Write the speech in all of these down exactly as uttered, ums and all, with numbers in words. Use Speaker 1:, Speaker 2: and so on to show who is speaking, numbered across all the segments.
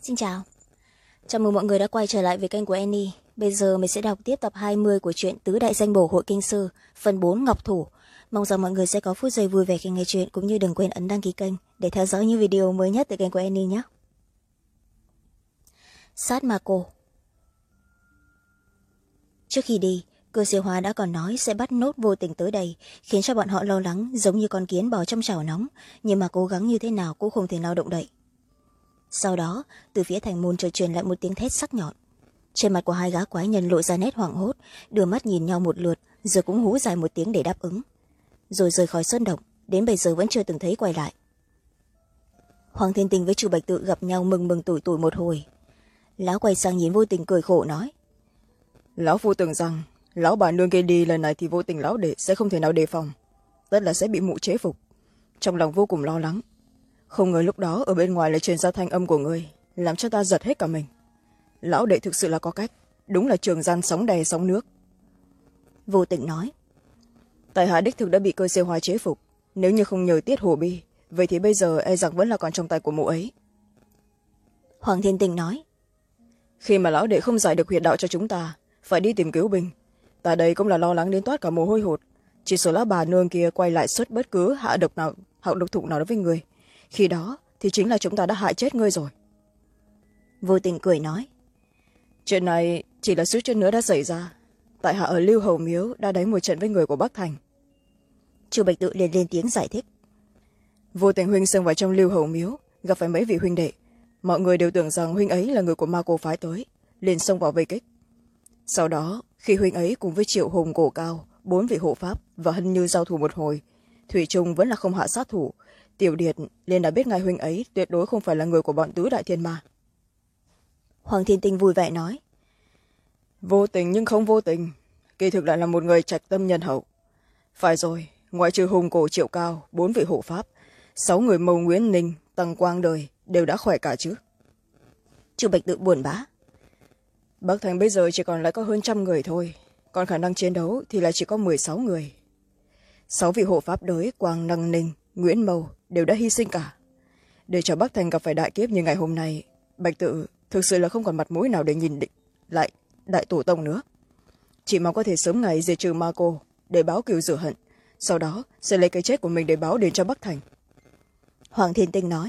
Speaker 1: Xin chào. Chào mừng mọi người đã quay trở lại với kênh của Annie. Bây giờ mình sẽ đọc tiếp tập hai mươi của truyện Tứ Đại Danh Bổ Hội Kinh Sư, phần bốn Ngọc Thủ. Mong rằng mọi người sẽ có phút giây vui vẻ khi nghe chuyện, cũng như đừng quên ấn đăng ký kênh để theo dõi những video mới nhất từ kênh của Annie nhé. Sát Ma Cô. Trước khi đi, Cơ Siêu Hoa đã còn nói sẽ bắt nốt Vô Tình tới đây, khiến cho bọn họ lo lắng giống như con kiến bò trong chảo nóng, nhưng mà cố gắng như thế nào cũng không thể nào động đậy. Sau đó, từ phía thành môn chợt truyền lại một tiếng thét sắc nhọn. Trên mặt của hai gã quái nhân lộ ra nét hoảng hốt, đưa mắt nhìn nhau một lượt, rồi cũng hú dài một tiếng để đáp ứng, rồi rời khỏi sơn động, đến bây giờ vẫn chưa từng thấy quay lại. Hoàng Thiên Tình với Chu Bạch Tự gặp nhau mừng mừng tủi tủi một hồi. Lão quay sang nhìn Vô Tình cười khổ nói:
Speaker 2: Lão phu tưởng rằng lão bà nương kia đi lần này thì Vô Tình lão đệ sẽ không thể nào đề phòng, tất là sẽ bị mụ chế phục. Trong lòng vô cùng lo lắng, không ngờ lúc đó ở bên ngoài lại truyền ra thanh âm của người, làm cho ta giật hết cả mình. Lão đệ thực sự là có cách, đúng là trường gian sóng đè sóng nước.
Speaker 1: Vô Tình nói:
Speaker 2: Tại hạ đích thực đã bị Cơ Siêu Hoa chế phục, nếu như không nhờ Tiết Hồ Bi, vậy thì bây giờ e rằng vẫn là còn trong tay của mụ ấy.
Speaker 1: Hoàng Thiên Tình nói:
Speaker 2: Khi mà lão đệ không giải được huyệt đạo cho chúng ta, phải đi tìm cứu binh, ta đây cũng là lo lắng đến toát cả mồ hôi hột. Chỉ số lão bà nương kia quay lại xuất bất cứ hạ độc nào hạ độc thụ nào đối với người, khi đó thì chính là chúng ta đã hại chết ngươi rồi.
Speaker 1: Vô Tình cười nói:
Speaker 2: Chuyện này chỉ là suýt chút nữa đã xảy ra, tại hạ ở Lưu Hầu Miếu đã đánh một trận với người của Bắc Thành.
Speaker 1: Chu Bạch Tự liền lên tiếng giải thích:
Speaker 2: Vô Tình huynh xông vào trong Lưu Hầu Miếu, gặp phải mấy vị huynh đệ, mọi người đều tưởng rằng huynh ấy là người của Ma Cô phái tới, liền xông vào vây kích. Sau đó khi huynh ấy cùng với Triệu Hùng, Cổ Cao, bốn vị hộ pháp và Hân Như giao thủ một hồi, thủy chung vẫn là không hạ sát thủ. Tiểu Điệt liền đã biết ngay huynh ấy tuyệt đối không phải là người của bọn Tứ Đại Thiên Ma.
Speaker 1: Hoàng Thiên Tinh vui vẻ nói:
Speaker 2: Vô tình nhưng không vô tình, kỳ thực lại là một người trạch tâm nhân hậu. Phải rồi, ngoại trừ Hùng, Cổ, Triệu Cao, bốn vị hộ pháp, sáu người Mâu Nguyễn Ninh, Tăng Quang đời đều đã khỏe cả chứ.
Speaker 1: Chu Bạch Tự buồn bã:
Speaker 2: Bắc Thành bây giờ chỉ còn lại có hơn trăm người thôi, còn khả năng chiến đấu thì là chỉ có mười sáu người. Sáu vị hộ pháp đới Quang, Năng, Ninh, Nguyễn Mâu đều đã hy sinh cả. Để cho Bắc Thành gặp phải đại kiếp như ngày hôm nay, Bạch Tự thực sự là không còn mặt mũi nào để nhìn định lại đại tổ tông nữa. Chỉ mong có thể sớm ngày diệt trừ Ma Cô để báo cừu rửa hận, sau đó sẽ lấy cái chết của mình để báo đền cho Bắc Thành.
Speaker 1: Hoàng Thiên Tinh nói: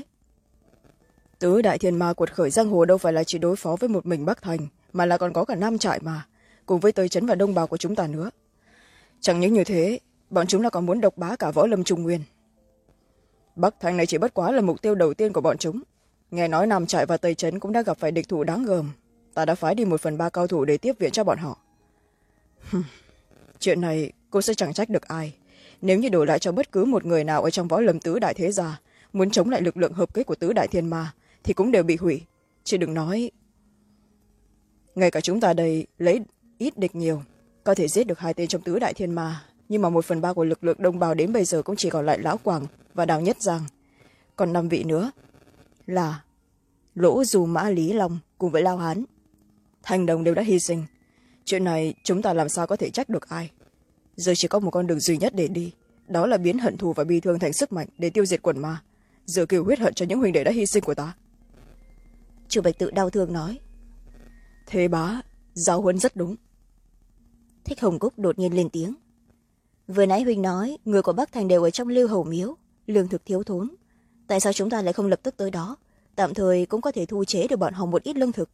Speaker 2: Tứ Đại Thiên Ma quật khởi giang hồ đâu phải là chỉ đối phó với một mình Bắc Thành, mà là còn có cả Nam Trại mà, cùng với Tây Trấn và Đông Bào của chúng ta nữa. Chẳng những như thế, bọn chúng là còn muốn độc bá cả võ lâm Trung Nguyên. Bắc Thành này chỉ bất quá là mục tiêu đầu tiên của bọn chúng. Nghe nói Nam Trại và Tây Trấn cũng đã gặp phải địch thủ đáng gờm, ta đã phái đi một phần ba cao thủ để tiếp viện cho bọn họ. Chuyện này cô sẽ chẳng trách được ai, nếu như đổi lại cho bất cứ một người nào ở trong võ lâm Tứ Đại thế gia muốn chống lại lực lượng hợp kích của Tứ Đại Thiên Ma thì cũng đều bị hủy, chứ đừng nói ngay cả chúng ta đây lấy ít địch nhiều, có thể giết được hai tên trong Tứ Đại Thiên Ma, nhưng mà một phần ba của lực lượng Đông Bào đến bây giờ cũng chỉ còn lại Lão Quảng và Đào Nhất Giang, còn năm vị nữa là Lỗ Dù, Mã Lý Long cùng với Lao Hán, Thanh Đồng đều đã hy sinh. Chuyện này chúng ta làm sao có thể trách được ai. Giờ chỉ có một con đường duy nhất để đi, đó là biến hận thù và bi thương thành sức mạnh để tiêu diệt quần ma, giờ kiều huyết hận cho những huynh đệ đã hy sinh của ta.
Speaker 1: Chu Bạch Tự đau thương nói:
Speaker 2: Thế bá, giáo huấn rất đúng.
Speaker 1: Thích Hồng Cúc đột nhiên lên tiếng: Vừa nãy huynh nói người của Bắc Thành đều ở trong Lưu Hầu Miếu, lương thực thiếu thốn, tại sao chúng ta lại không lập tức tới đó, tạm thời cũng có thể thu chế được bọn họ một ít lương thực.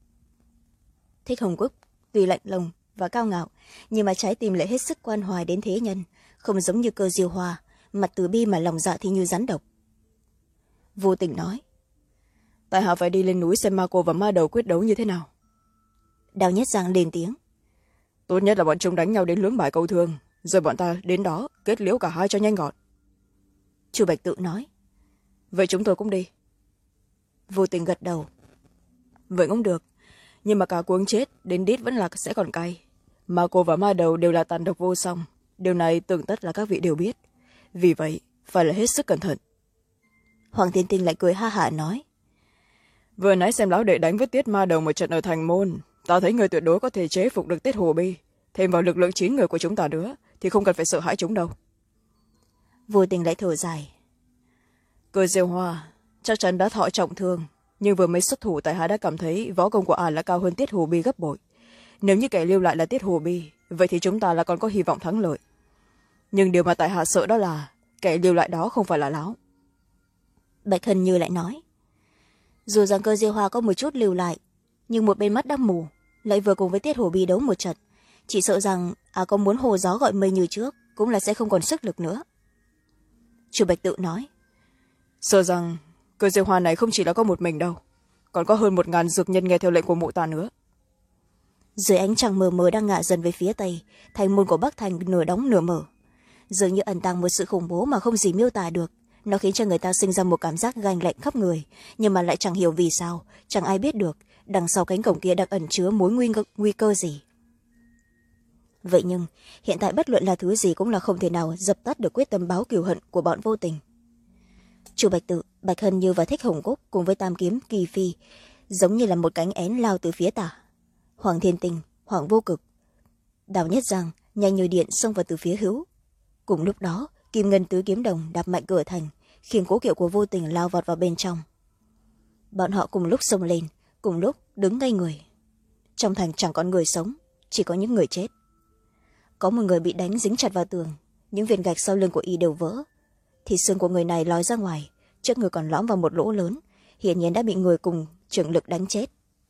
Speaker 1: Thích Hồng Cúc tuy lạnh lùng và cao ngạo, nhưng mà trái tim lại hết sức quan hoài đến thế nhân, không giống như Cơ Diêu Hoa, mặt từ bi mà lòng dạ thì như rắn độc. Vô Tình nói:
Speaker 2: Tại hạ phải đi lên núi xem Ma Cô và Ma Đầu quyết đấu như thế nào.
Speaker 1: Đào Nhất Giang lên tiếng:
Speaker 2: Tốt nhất là bọn chúng đánh nhau đến lưỡng bại câu thương, rồi bọn ta đến đó kết liễu cả hai cho nhanh gọn.
Speaker 1: Chu Bạch Tự nói:
Speaker 2: Vậy chúng tôi cũng đi.
Speaker 1: Vô Tình gật đầu:
Speaker 2: Vậy cũng được, nhưng mà cả cuống chết đến đít vẫn là sẽ còn cay. Ma Cô và Ma Đầu đều là tàn độc vô song, điều này tưởng tất là các vị đều biết, vì vậy phải là hết sức cẩn thận.
Speaker 1: Hoàng Thiên Tinh lại cười ha hả nói:
Speaker 2: Vừa nãy xem lão đệ đánh với Tiết Ma Đầu một trận ở thành môn, ta thấy người tuyệt đối có thể chế phục được Tiết Hồ Bi, thêm vào lực lượng chín người của chúng ta nữa thì không cần phải sợ hãi chúng đâu.
Speaker 1: Vô Tình lại thở dài:
Speaker 2: Cơ Diêu Hoa chắc chắn đã thọ trọng thương, nhưng vừa mới xuất thủ tại hạ đã cảm thấy võ công của ả là cao hơn Tiết Hồ Bi gấp bội. Nếu như kẻ lưu lại là Tiết Hồ Bi, vậy thì chúng ta là còn có hy vọng thắng lợi. Nhưng điều mà tại hạ sợ đó là kẻ lưu lại đó không phải là lão.
Speaker 1: Bạch Hân Như lại nói, dù rằng Cơ Diêu Hoa có một chút lưu lại, nhưng một bên mắt đã mù, lại vừa cùng với Tiết Hồ Bi đấu một trận, chỉ sợ rằng à có muốn hồ gió gọi mây như trước cũng là sẽ không còn sức lực nữa. Chu Bạch Tự nói,
Speaker 2: sợ rằng Cơ Diêu Hoa này không chỉ là có một mình đâu, còn có hơn một ngàn dược nhân nghe theo lệnh của mụ ta nữa.
Speaker 1: Dưới ánh trăng mờ mờ đang ngả dần về phía tây, thành môn của Bắc Thành nửa đóng nửa mở, dường như ẩn tàng một sự khủng bố mà không gì miêu tả được. Nó khiến cho người ta sinh ra một cảm giác ganh lạnh khắp người, nhưng mà lại chẳng hiểu vì sao, chẳng ai biết được đằng sau cánh cổng kia đang ẩn chứa mối nguy, nguy cơ gì. Vậy nhưng hiện tại bất luận là thứ gì cũng là không thể nào dập tắt được quyết tâm báo cừu hận của bọn Vô Tình. Chu Bạch Tự, Bạch Hân Như và Thích Hồng Cúc cùng với Tam Kiếm Kỳ Phi giống như là một cánh én lao từ phía tả. Hoàng Thiên Tình, Hoàng Vô Cực, Đào Nhất Giang nhanh như điện xông vào từ phía hữu. Cùng lúc đó, Kim Ngân Tứ Kiếm Đồng đạp mạnh cửa thành, khiến cố kiệu của Vô Tình lao vọt vào bên trong. Bọn họ cùng lúc xông lên, cùng lúc đứng ngay người. Trong thành chẳng còn người sống, chỉ có những người chết. Có một người bị đánh dính chặt vào tường, những viên gạch sau lưng của y đều vỡ. Thì xương của người này lòi ra ngoài, trước người còn lõm vào một lỗ lớn, hiển nhiên đã bị người cùng trưởng lực đánh chết.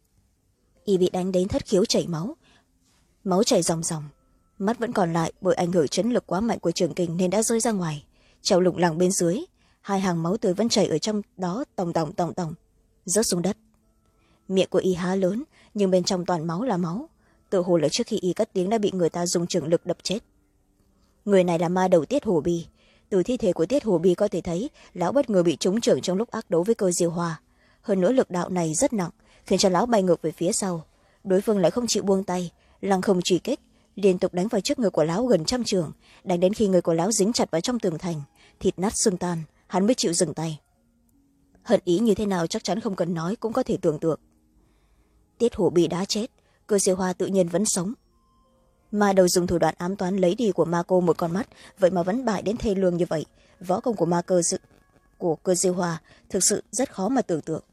Speaker 1: Y bị đánh đến thất khiếu chảy máu, máu chảy ròng ròng, mắt vẫn còn lại bởi ảnh hưởng chấn lực quá mạnh của trường kình nên đã rơi ra ngoài, treo lủng lẳng bên dưới, hai hàng máu tươi vẫn chảy ở trong đó tòng tòng tòng tòng rớt xuống đất. Miệng của y há lớn, nhưng bên trong toàn máu là máu, tự hồ là trước khi y cất tiếng đã bị người ta dùng trường lực đập chết. Người này là ma đầu Tiết Hồ Bi. Từ thi thể của Tiết Hồ Bi có thể thấy lão bất ngờ bị trúng trưởng trong lúc ác đấu với Cơ Diêu Hoa. Hơn nữa lực đạo này rất nặng, khiến cho lão bay ngược về phía sau. Đối phương lại không chịu buông tay, lăng không truy kích, liên tục đánh vào trước người của lão gần trăm trường, đánh đến khi người của lão dính chặt vào trong tường thành, thịt nát xương tan, hắn mới chịu dừng tay. Hận ý như thế nào chắc chắn không cần nói cũng có thể tưởng tượng. Tiết Hồ Bi đã chết, Cơ Diêu Hoa tự nhiên vẫn sống. Ma đầu dùng thủ đoạn ám toán lấy đi của ma cô một con mắt, vậy mà vẫn bại đến thê lương như vậy. Võ công của ma cơ dự, của Cơ Diêu Hoa thực sự rất khó mà tưởng tượng.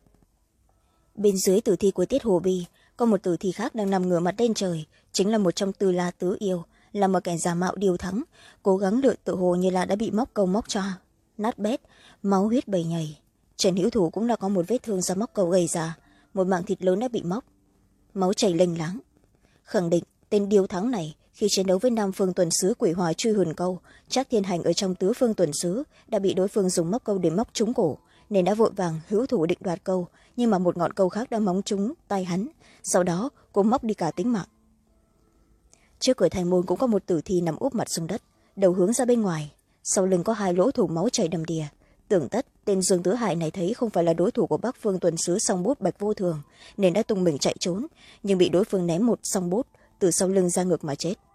Speaker 1: Bên dưới tử thi của Tiết Hồ Bi có một tử thi khác đang nằm ngửa mặt lên trời, chính là một trong Tư La Tứ Yêu, là một kẻ giả mạo Điêu Thắng, cố gắng lựa tự hồ như là đã bị móc câu móc cho nát bét, máu huyết bầy nhầy. Trên hữu thủ cũng đã có một vết thương do móc câu gây ra, một mảng thịt lớn đã bị móc, máu chảy lênh láng. Khẳng định tên Điêu Thắng này khi chiến đấu với Nam Phương Tuần Sứ Quỷ Hòa truy hồn câu, Trác Thiên Hành ở trong Tứ Phương Tuần Sứ đã bị đối phương dùng móc câu để móc trúng cổ, nên đã vội vàng hữu thủ định đoạt câu, nhưng mà một ngọn câu khác đã móng trúng tay hắn, sau đó cũng móc đi cả tính mạng. Trước cửa thành môn cũng có một tử thi nằm úp mặt xuống đất, đầu hướng ra bên ngoài, sau lưng có hai lỗ thủng máu chảy đầm đìa. Tưởng tất tên Dương Tứ Hải này thấy không phải là đối thủ của Bắc Phương Tuần Sứ song bút Bạch Vô Thường, nên đã tung mình chạy trốn, nhưng bị đối phương ném một song bút từ sau lưng ra ngược mà chết.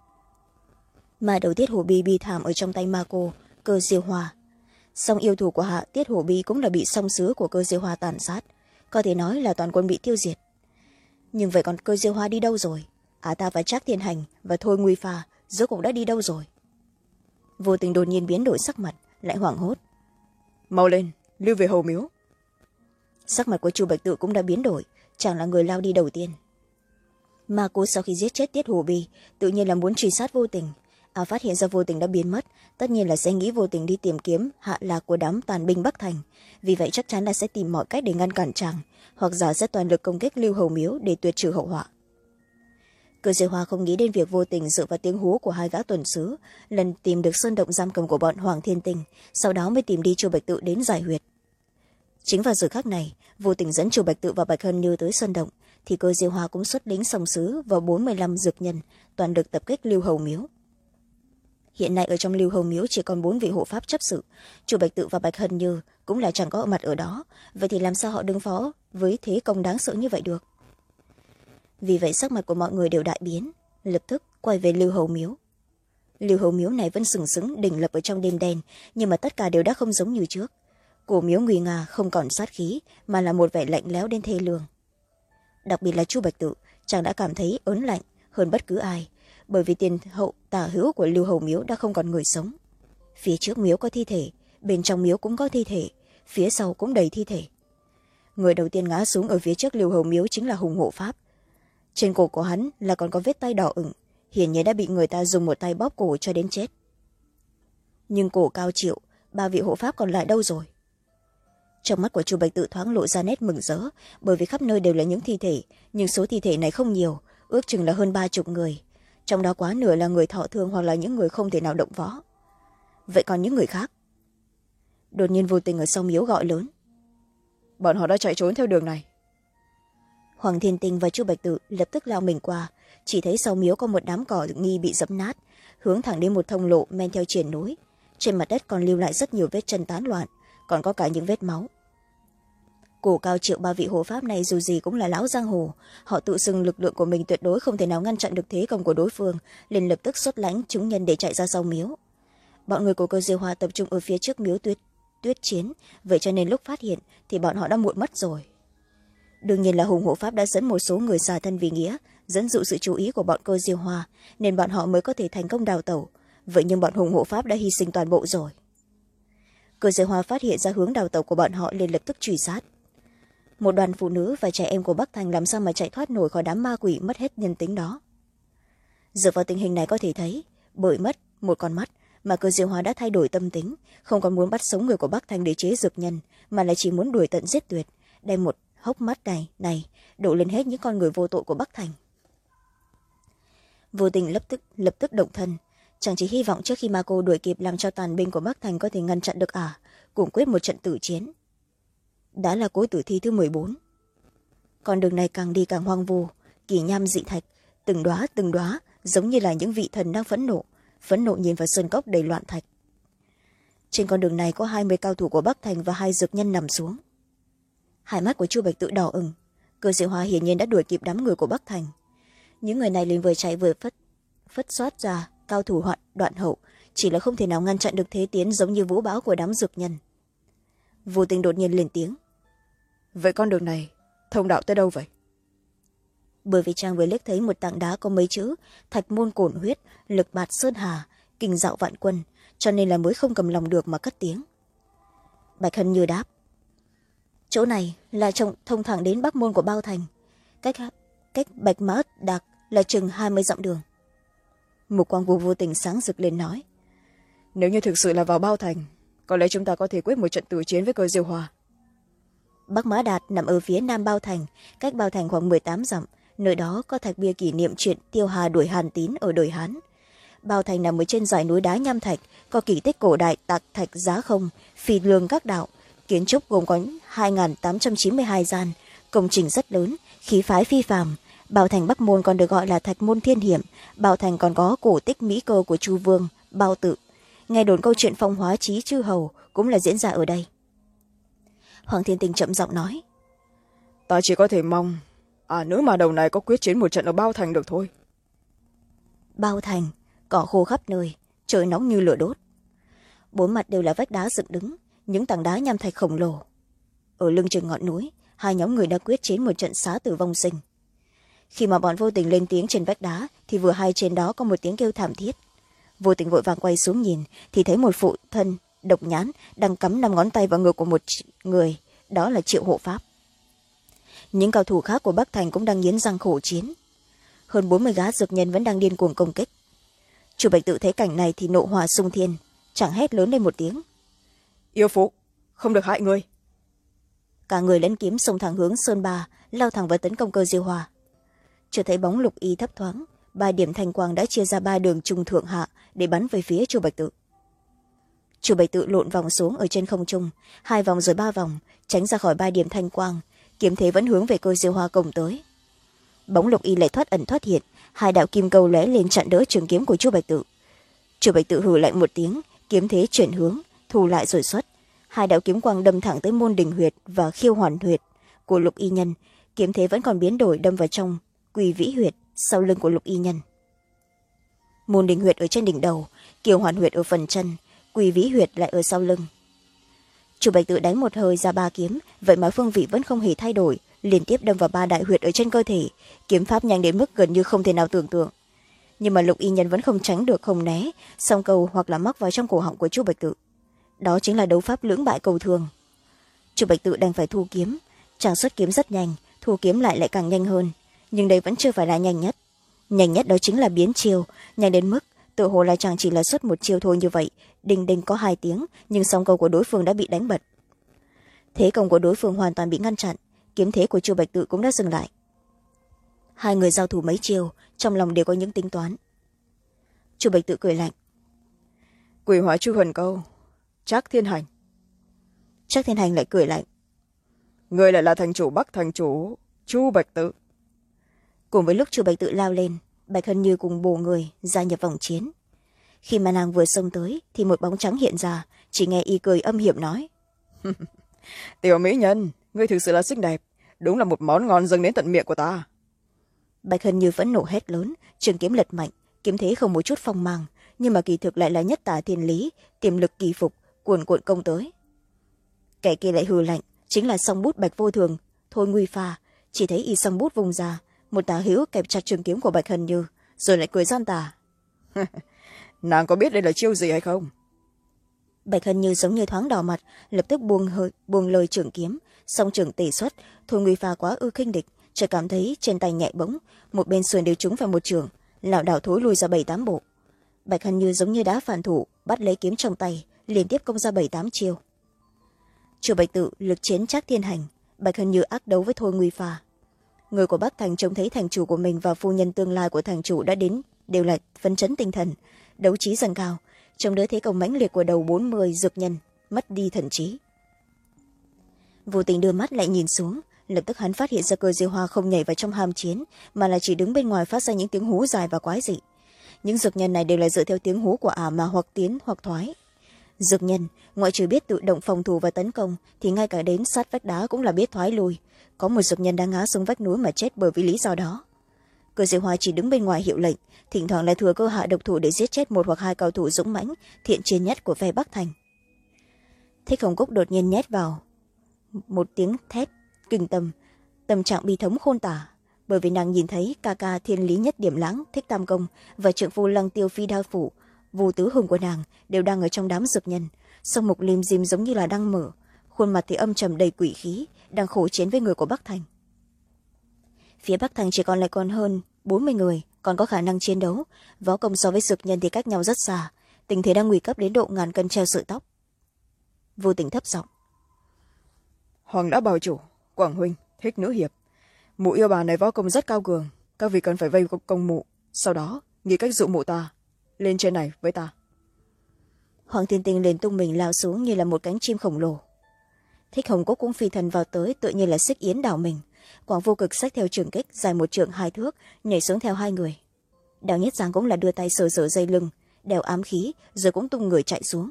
Speaker 1: Ma đầu Tiết Hồ Bi bi thảm ở trong tay ma cô Cơ Diêu Hoa. Song yêu thủ của hạ Tiết Hồ Bi cũng là bị song sứ của Cơ Diêu Hoa tàn sát, có thể nói là toàn quân bị tiêu diệt. Nhưng vậy còn Cơ Diêu Hoa đi đâu rồi? Ả ta và Trác Thiên Hành và Thôi Nguy Pha rốt cuộc đã đi đâu rồi? Vô Tình đột nhiên biến đổi sắc mặt, lại hoảng hốt.
Speaker 2: Mau lên, lưu về Hầu Miếu.
Speaker 1: Sắc mặt của Chu Bạch Tự cũng đã biến đổi, chẳng là người lao đi đầu tiên. Ma cô sau khi giết chết Tiết Hồ Bi tự nhiên là muốn truy sát Vô Tình. À phát hiện ra Vô Tình đã biến mất, tất nhiên là sẽ nghĩ Vô Tình đi tìm kiếm hạ lạc của đám tàn binh Bắc Thành, vì vậy chắc chắn là sẽ tìm mọi cách để ngăn cản chàng, hoặc giả sẽ toàn lực công kích Lưu Hầu Miếu để tuyệt trừ hậu họa. Cơ Diêu Hoa không nghĩ đến việc Vô Tình dựa vào tiếng hú của hai gã tuần sứ lần tìm được sơn động giam cầm của bọn Hoàng Thiên Tinh, sau đó mới tìm đi Chu Bạch Tự đến giải huyệt. Chính vào giờ khắc này, Vô Tình dẫn Chu Bạch Tự và Bạch Hân Như tới sơn động, thì Cơ Diêu Hoa cũng xuất lính song sứ và bốn mươi lăm dược nhân toàn lực tập kích Lưu Hầu Miếu. Hiện nay ở trong Lưu Hầu Miếu chỉ còn bốn vị hộ pháp chấp sự, Chu Bạch Tự và Bạch Hân Như cũng là chẳng có mặt ở đó, vậy thì làm sao họ đứng phó với thế công đáng sợ như vậy được? Vì vậy sắc mặt của mọi người đều đại biến, lập tức quay về Lưu Hầu Miếu. Lưu Hầu Miếu này vẫn sừng sững đỉnh lập ở trong đêm đen, nhưng mà tất cả đều đã không giống như trước. Cổ miếu nguy nga không còn sát khí, mà là một vẻ lạnh lẽo đến thê lương. Đặc biệt là Chu Bạch Tự, chàng đã cảm thấy ớn lạnh hơn bất cứ ai, bởi vì tiền hậu tả hữu của Lưu Hầu Miếu đã không còn người sống. Phía trước miếu có thi thể, bên trong miếu cũng có thi thể, phía sau cũng đầy thi thể. người đầu tiên ngã xuống ở phía trước liều hầu miếu chính là Hùng Hộ Pháp. Trên cổ của hắn là còn có vết tay đỏ ửng, hiển nhiên đã bị người ta dùng một tay bóp cổ cho đến chết. Nhưng cổ Cao Triệu, ba vị hộ pháp còn lại đâu rồi? Trong mắt của Chu Bạch Tự thoáng lộ ra nét mừng rỡ, bởi vì khắp nơi đều là những thi thể, nhưng số thi thể này không nhiều, ước chừng là hơn ba chục người, trong đó quá nửa là người thọ thương hoặc là những người không thể nào động võ. Vậy còn những người khác? Đột nhiên vô tình ở sau miếu gọi lớn.
Speaker 2: Bọn họ đã chạy trốn theo đường này.
Speaker 1: Hoàng Thiên Tinh và Chu Bạch Tự lập tức lao mình qua, chỉ thấy sau miếu có một đám cỏ nghi bị dẫm nát, hướng thẳng đến một thông lộ men theo triển núi. Trên mặt đất còn lưu lại rất nhiều vết chân tán loạn, còn có cả những vết máu. Cổ Cao Triệu ba vị hộ pháp này dù gì cũng là lão giang hồ, họ tự xưng lực lượng của mình tuyệt đối không thể nào ngăn chặn được thế công của đối phương, liền lập tức xuất lãnh chúng nhân để chạy ra sau miếu. Bọn người của Cơ Diêu Hoa tập trung ở phía trước miếu tuyết tuyết chiến, vậy cho nên lúc phát hiện thì bọn họ đã muộn mất rồi. Đương nhiên là Hùng Hộ Pháp đã dẫn một số người xả thân vì nghĩa, dẫn dụ sự chú ý của bọn Cơ Diêu Hoa, nên bọn họ mới có thể thành công đào tẩu. Vậy nhưng bọn Hùng Hộ Pháp đã hy sinh toàn bộ rồi. Cơ Diêu Hoa phát hiện ra hướng đào tẩu của bọn họ, liền lập tức truy sát. Một đoàn phụ nữ và trẻ em của Bắc Thành làm sao mà chạy thoát nổi khỏi đám ma quỷ mất hết nhân tính đó. Dựa vào tình hình này có thể thấy, bởi mất một con mắt mà Cơ Diêu Hoa đã thay đổi tâm tính, không còn muốn bắt sống người của Bắc Thành để chế dược nhân, mà lại chỉ muốn đuổi tận giết tuyệt, đem một hốc mắt này này đổ lên hết những con người vô tội của Bắc Thành. Vô tình lập tức lập tức động thân, chẳng chỉ hy vọng trước khi ma cô đuổi kịp làm cho tàn binh của Bắc Thành có thể ngăn chặn được ả, à, cùng quyết một trận tử chiến. Đã là cối tử thi thứ mười bốn. Con đường này càng đi càng hoang vu, kỳ nham dị thạch, từng đóa từng đóa giống như là những vị thần đang phẫn nộ, phẫn nộ nhìn vào sơn cốc đầy loạn thạch. Trên con đường này có hai mươi cao thủ của Bắc Thành và hai dược nhân nằm xuống. Hai mắt của Chu Bạch Tự đỏ ửng, Cơ Diệu Hoa hiển nhiên đã đuổi kịp đám người của Bắc Thành. Những người này liền vừa chạy vừa phất phất xoát ra, cao thủ hoạn đoạn hậu, chỉ là không thể nào ngăn chặn được thế tiến giống như vũ bão của đám dược nhân. Vô Tình đột nhiên lên tiếng.
Speaker 2: Vậy con đường này thông đạo tới đâu vậy?
Speaker 1: Bởi vì chàng vừa liếc thấy một tảng đá có mấy chữ Thạch Môn Cổn Huyết, Lực Bạt Sơn Hà, Kình Dạo Vạn Quân, cho nên là mới không cầm lòng được mà cất tiếng. Bạch Hân Như đáp. Chỗ này là trong thông thẳng đến Bắc Môn của Bao Thành, cách cách Bạch Mã Đạc là chừng hai mươi dặm đường. Một quang vô vô tình sáng rực lên nói.
Speaker 2: Nếu như thực sự là vào Bao Thành, có lẽ chúng ta có thể quyết một trận tử chiến với Cơ Diêu Hoa.
Speaker 1: Bắc Mã Đạt nằm ở phía nam Bao Thành, cách Bao Thành khoảng mười tám dặm, nơi đó có thạch bia kỷ niệm chuyện Tiêu Hà đuổi Hàn Tín ở đời Hán. Bao Thành nằm ở trên dải núi đá nham thạch, có kỳ tích cổ đại tạc thạch giá không, phi lương các đạo, kiến trúc gồm có hai nghìn tám trăm chín mươi hai gian, công trình rất lớn, khí phái phi phàm. Bao Thành Bắc Môn còn được gọi là Thạch Môn Thiên Hiểm. Bao Thành còn có cổ tích mỹ cơ của Chu Vương, Bao Tự. Nghe đồn câu chuyện phong hóa trí chư hầu cũng là diễn ra ở đây. Hoàng Thiên Tình chậm giọng nói.
Speaker 2: Ta chỉ có thể mong à nữ mà đầu này có quyết chiến một trận ở Bao Thành được thôi.
Speaker 1: Bao Thành, cỏ khô khắp nơi, trời nóng như lửa đốt. Bốn mặt đều là vách đá dựng đứng, những tảng đá nham thạch khổng lồ. Ở lưng chừng ngọn núi, hai nhóm người đã quyết chiến một trận xá tử vong sinh. Khi mà bọn Vô Tình lên tiếng trên vách đá thì vừa hay trên đó có một tiếng kêu thảm thiết. Vô Tình vội vàng quay xuống nhìn thì thấy một phụ thân độc nhãn đang cắm năm ngón tay vào ngực của một người, đó là Triệu Hộ Pháp. Những cao thủ khác của Bắc Thành cũng đang nghiến răng khổ chiến. Hơn bốn mươi gã dược nhân vẫn đang điên cuồng công kích. Chu Bạch Tự thấy cảnh này thì nộ hỏa xung thiên, chẳng hét lớn lên một tiếng.
Speaker 2: Yêu phụ, không được hại người.
Speaker 1: Cả người lẫn kiếm xông thẳng hướng Sơn Ba, lao thẳng vào tấn công Cơ Diêu Hoa. Chưa thấy bóng Lục Y thấp thoáng, ba điểm thanh quang đã chia ra ba đường trung thượng hạ để bắn về phía Chu Bạch Tự. Chu Bạch Tự lộn vòng xuống ở trên không trung, hai vòng rồi ba vòng, tránh ra khỏi ba điểm thanh quang, kiếm thế vẫn hướng về Cơ Diêu Hoa công tới. Bóng Lục Y lại thoát ẩn thoát hiện, hai đạo kim câu lóe lên chặn đỡ trường kiếm của Chu Bạch Tự. Chu Bạch Tự hừ lạnh một tiếng, kiếm thế chuyển hướng, thu lại rồi xuất. Hai đạo kiếm quang đâm thẳng tới Môn Đình Huyệt và Khiêu Hoàn Huyệt của Lục Y Nhân, kiếm thế vẫn còn biến đổi đâm vào trong Quỳ Vĩ Huyệt sau lưng của Lục Y Nhân. Môn Đình Huyệt ở trên đỉnh đầu, Kiều Hoàn Huyệt ở phần chân, Quỳ Vĩ Huyệt lại ở sau lưng. Chu Bạch Tự đánh một hơi ra ba kiếm, vậy mà phương vị vẫn không hề thay đổi, liên tiếp đâm vào ba đại huyệt ở trên cơ thể, kiếm pháp nhanh đến mức gần như không thể nào tưởng tượng. Nhưng mà Lục Y Nhân vẫn không tránh được không né, song câu hoặc là mắc vào trong cổ họng của Chu Bạch Tự. Đó chính là đấu pháp lưỡng bại cầu thường. Chu Bạch Tự đành phải thu kiếm, chàng xuất kiếm rất nhanh, thu kiếm lại lại càng nhanh hơn, nhưng đây vẫn chưa phải là nhanh nhất. Nhanh nhất đó chính là biến chiêu, nhanh đến mức tự hồ là chàng chỉ là xuất một chiêu thôi. Như vậy đinh đinh có hai tiếng, nhưng song câu của đối phương đã bị đánh bật. Thế công của đối phương hoàn toàn bị ngăn chặn, kiếm thế của Chu Bạch Tự cũng đã dừng lại. Hai người giao thủ mấy chiêu, trong lòng đều có những tính toán. Chu Bạch Tự cười lạnh.
Speaker 2: Quỷ hóa chu huyền câu, Trác Thiên Hành.
Speaker 1: Trác Thiên Hành lại cười lạnh.
Speaker 2: Người lại là thành chủ Bắc thành chủ Chu Bạch Tự.
Speaker 1: Cùng với lúc Chu Bạch Tự lao lên, Bạch Hân Như cùng bổ người gia nhập vòng chiến. Khi mà nàng vừa xông tới thì một bóng trắng hiện ra, chỉ nghe y cười âm hiểm nói.
Speaker 2: Tiểu mỹ nhân, ngươi thực sự là xinh đẹp, đúng là một món ngon dâng đến tận miệng của ta.
Speaker 1: Bạch Hân Như phẫn nộ hét lớn, trường kiếm lật mạnh, kiếm thế không một chút phong mang, nhưng mà kỳ thực lại là nhất tả thiên lý, tiềm lực kỳ phục, cuồn cuộn công tới. Kẻ kia lại hừ lạnh, chính là song bút Bạch Vô Thường, Thôi Nguy Pha. Chỉ thấy y song bút vùng ra, một tà hữu kẹp chặt trường kiếm của Bạch Hân Như, rồi lại cười gian tà.
Speaker 2: Nàng có biết đây là chiêu gì hay không?
Speaker 1: Bạch Hân Như giống như thoáng đỏ mặt, lập tức buông hơi buông lời trường kiếm, song trường tề xuất. Thôi Nguy Pha quá ư khinh địch, chợt cảm thấy trên tay nhẹ bỗng, một bên sườn đều trúng phải một trường, lảo đảo thối lùi ra bảy tám bộ. Bạch Hân Như giống như đá phản thủ, bắt lấy kiếm trong tay, liên tiếp công ra bảy tám chiêu. Chu Bạch Tự lực chiến Trác Thiên Hành, Bạch Hân Như ác đấu với Thôi Nguy Pha. Người của Bắc Thành trông thấy thành chủ của mình và phu nhân tương lai của thành chủ đã đến, đều là phấn chấn tinh thần, đấu trí dâng cao, trong đỡ thế công mãnh liệt của đầu bốn mươi dược nhân, mất đi thần trí. Vô tình đưa mắt lại nhìn xuống, lập tức hắn phát hiện ra Cơ Diêu Hoa không nhảy vào trong hàm chiến, mà là chỉ đứng bên ngoài phát ra những tiếng hú dài và quái dị. Những dược nhân này đều là dựa theo tiếng hú của ả mà hoặc tiến hoặc thoái. Dược nhân ngoại trừ biết tự động phòng thủ và tấn công, thì ngay cả đến sát vách đá cũng là biết thoái lui. Có một dược nhân đã ngã xuống vách núi mà chết bởi vì lý do đó. Cơ Diêu Hoa chỉ đứng bên ngoài hiệu lệnh, thỉnh thoảng lại thừa cơ hạ độc thủ để giết chết một hoặc hai cao thủ dũng mãnh, thiện chiến nhất của phe Bắc Thành. Thích Hồng Cúc đột nhiên nhét vào một tiếng thét kinh tâm, tâm trạng bi thống khôn tả, bởi vì nàng nhìn thấy ca ca thiên lý nhất điểm lãng Thích Tam Công và trượng phu Lăng Tiêu Phi Đao Phủ, Vô Tứ Hùng của nàng đều đang ở trong đám dược nhân, song mục lim dim giống như là đang mở, khuôn mặt thì âm trầm đầy quỷ khí, đang khổ chiến với người của Bắc Thành. Phía Bắc Thành chỉ còn lại còn hơn bốn mươi người còn có khả năng chiến đấu, võ công so với dược nhân thì cách nhau rất xa, tình thế đang nguy cấp đến độ ngàn cân treo sợi tóc. Vô Tình thấp giọng.
Speaker 2: Hoàng đã bảo chủ, Quảng huynh, Thích nữ hiệp, mụ yêu bà này võ công rất cao cường, các vị cần phải vây công mụ, sau đó nghĩ cách dụ mụ ta lên trên này với ta.
Speaker 1: Hoàng Thiên Tinh liền tung mình lao xuống như là một cánh chim khổng lồ. Thích Hồng Cúc cũng phi thần vào tới, tự nhiên là xích yến đảo mình. Quảng Vô Cực xách theo trường kích dài một trượng hai thước, nhảy xuống theo hai người. Đào Nhất Giang cũng là đưa tay sờ sờ dây lưng, đèo ám khí, rồi cũng tung người chạy xuống.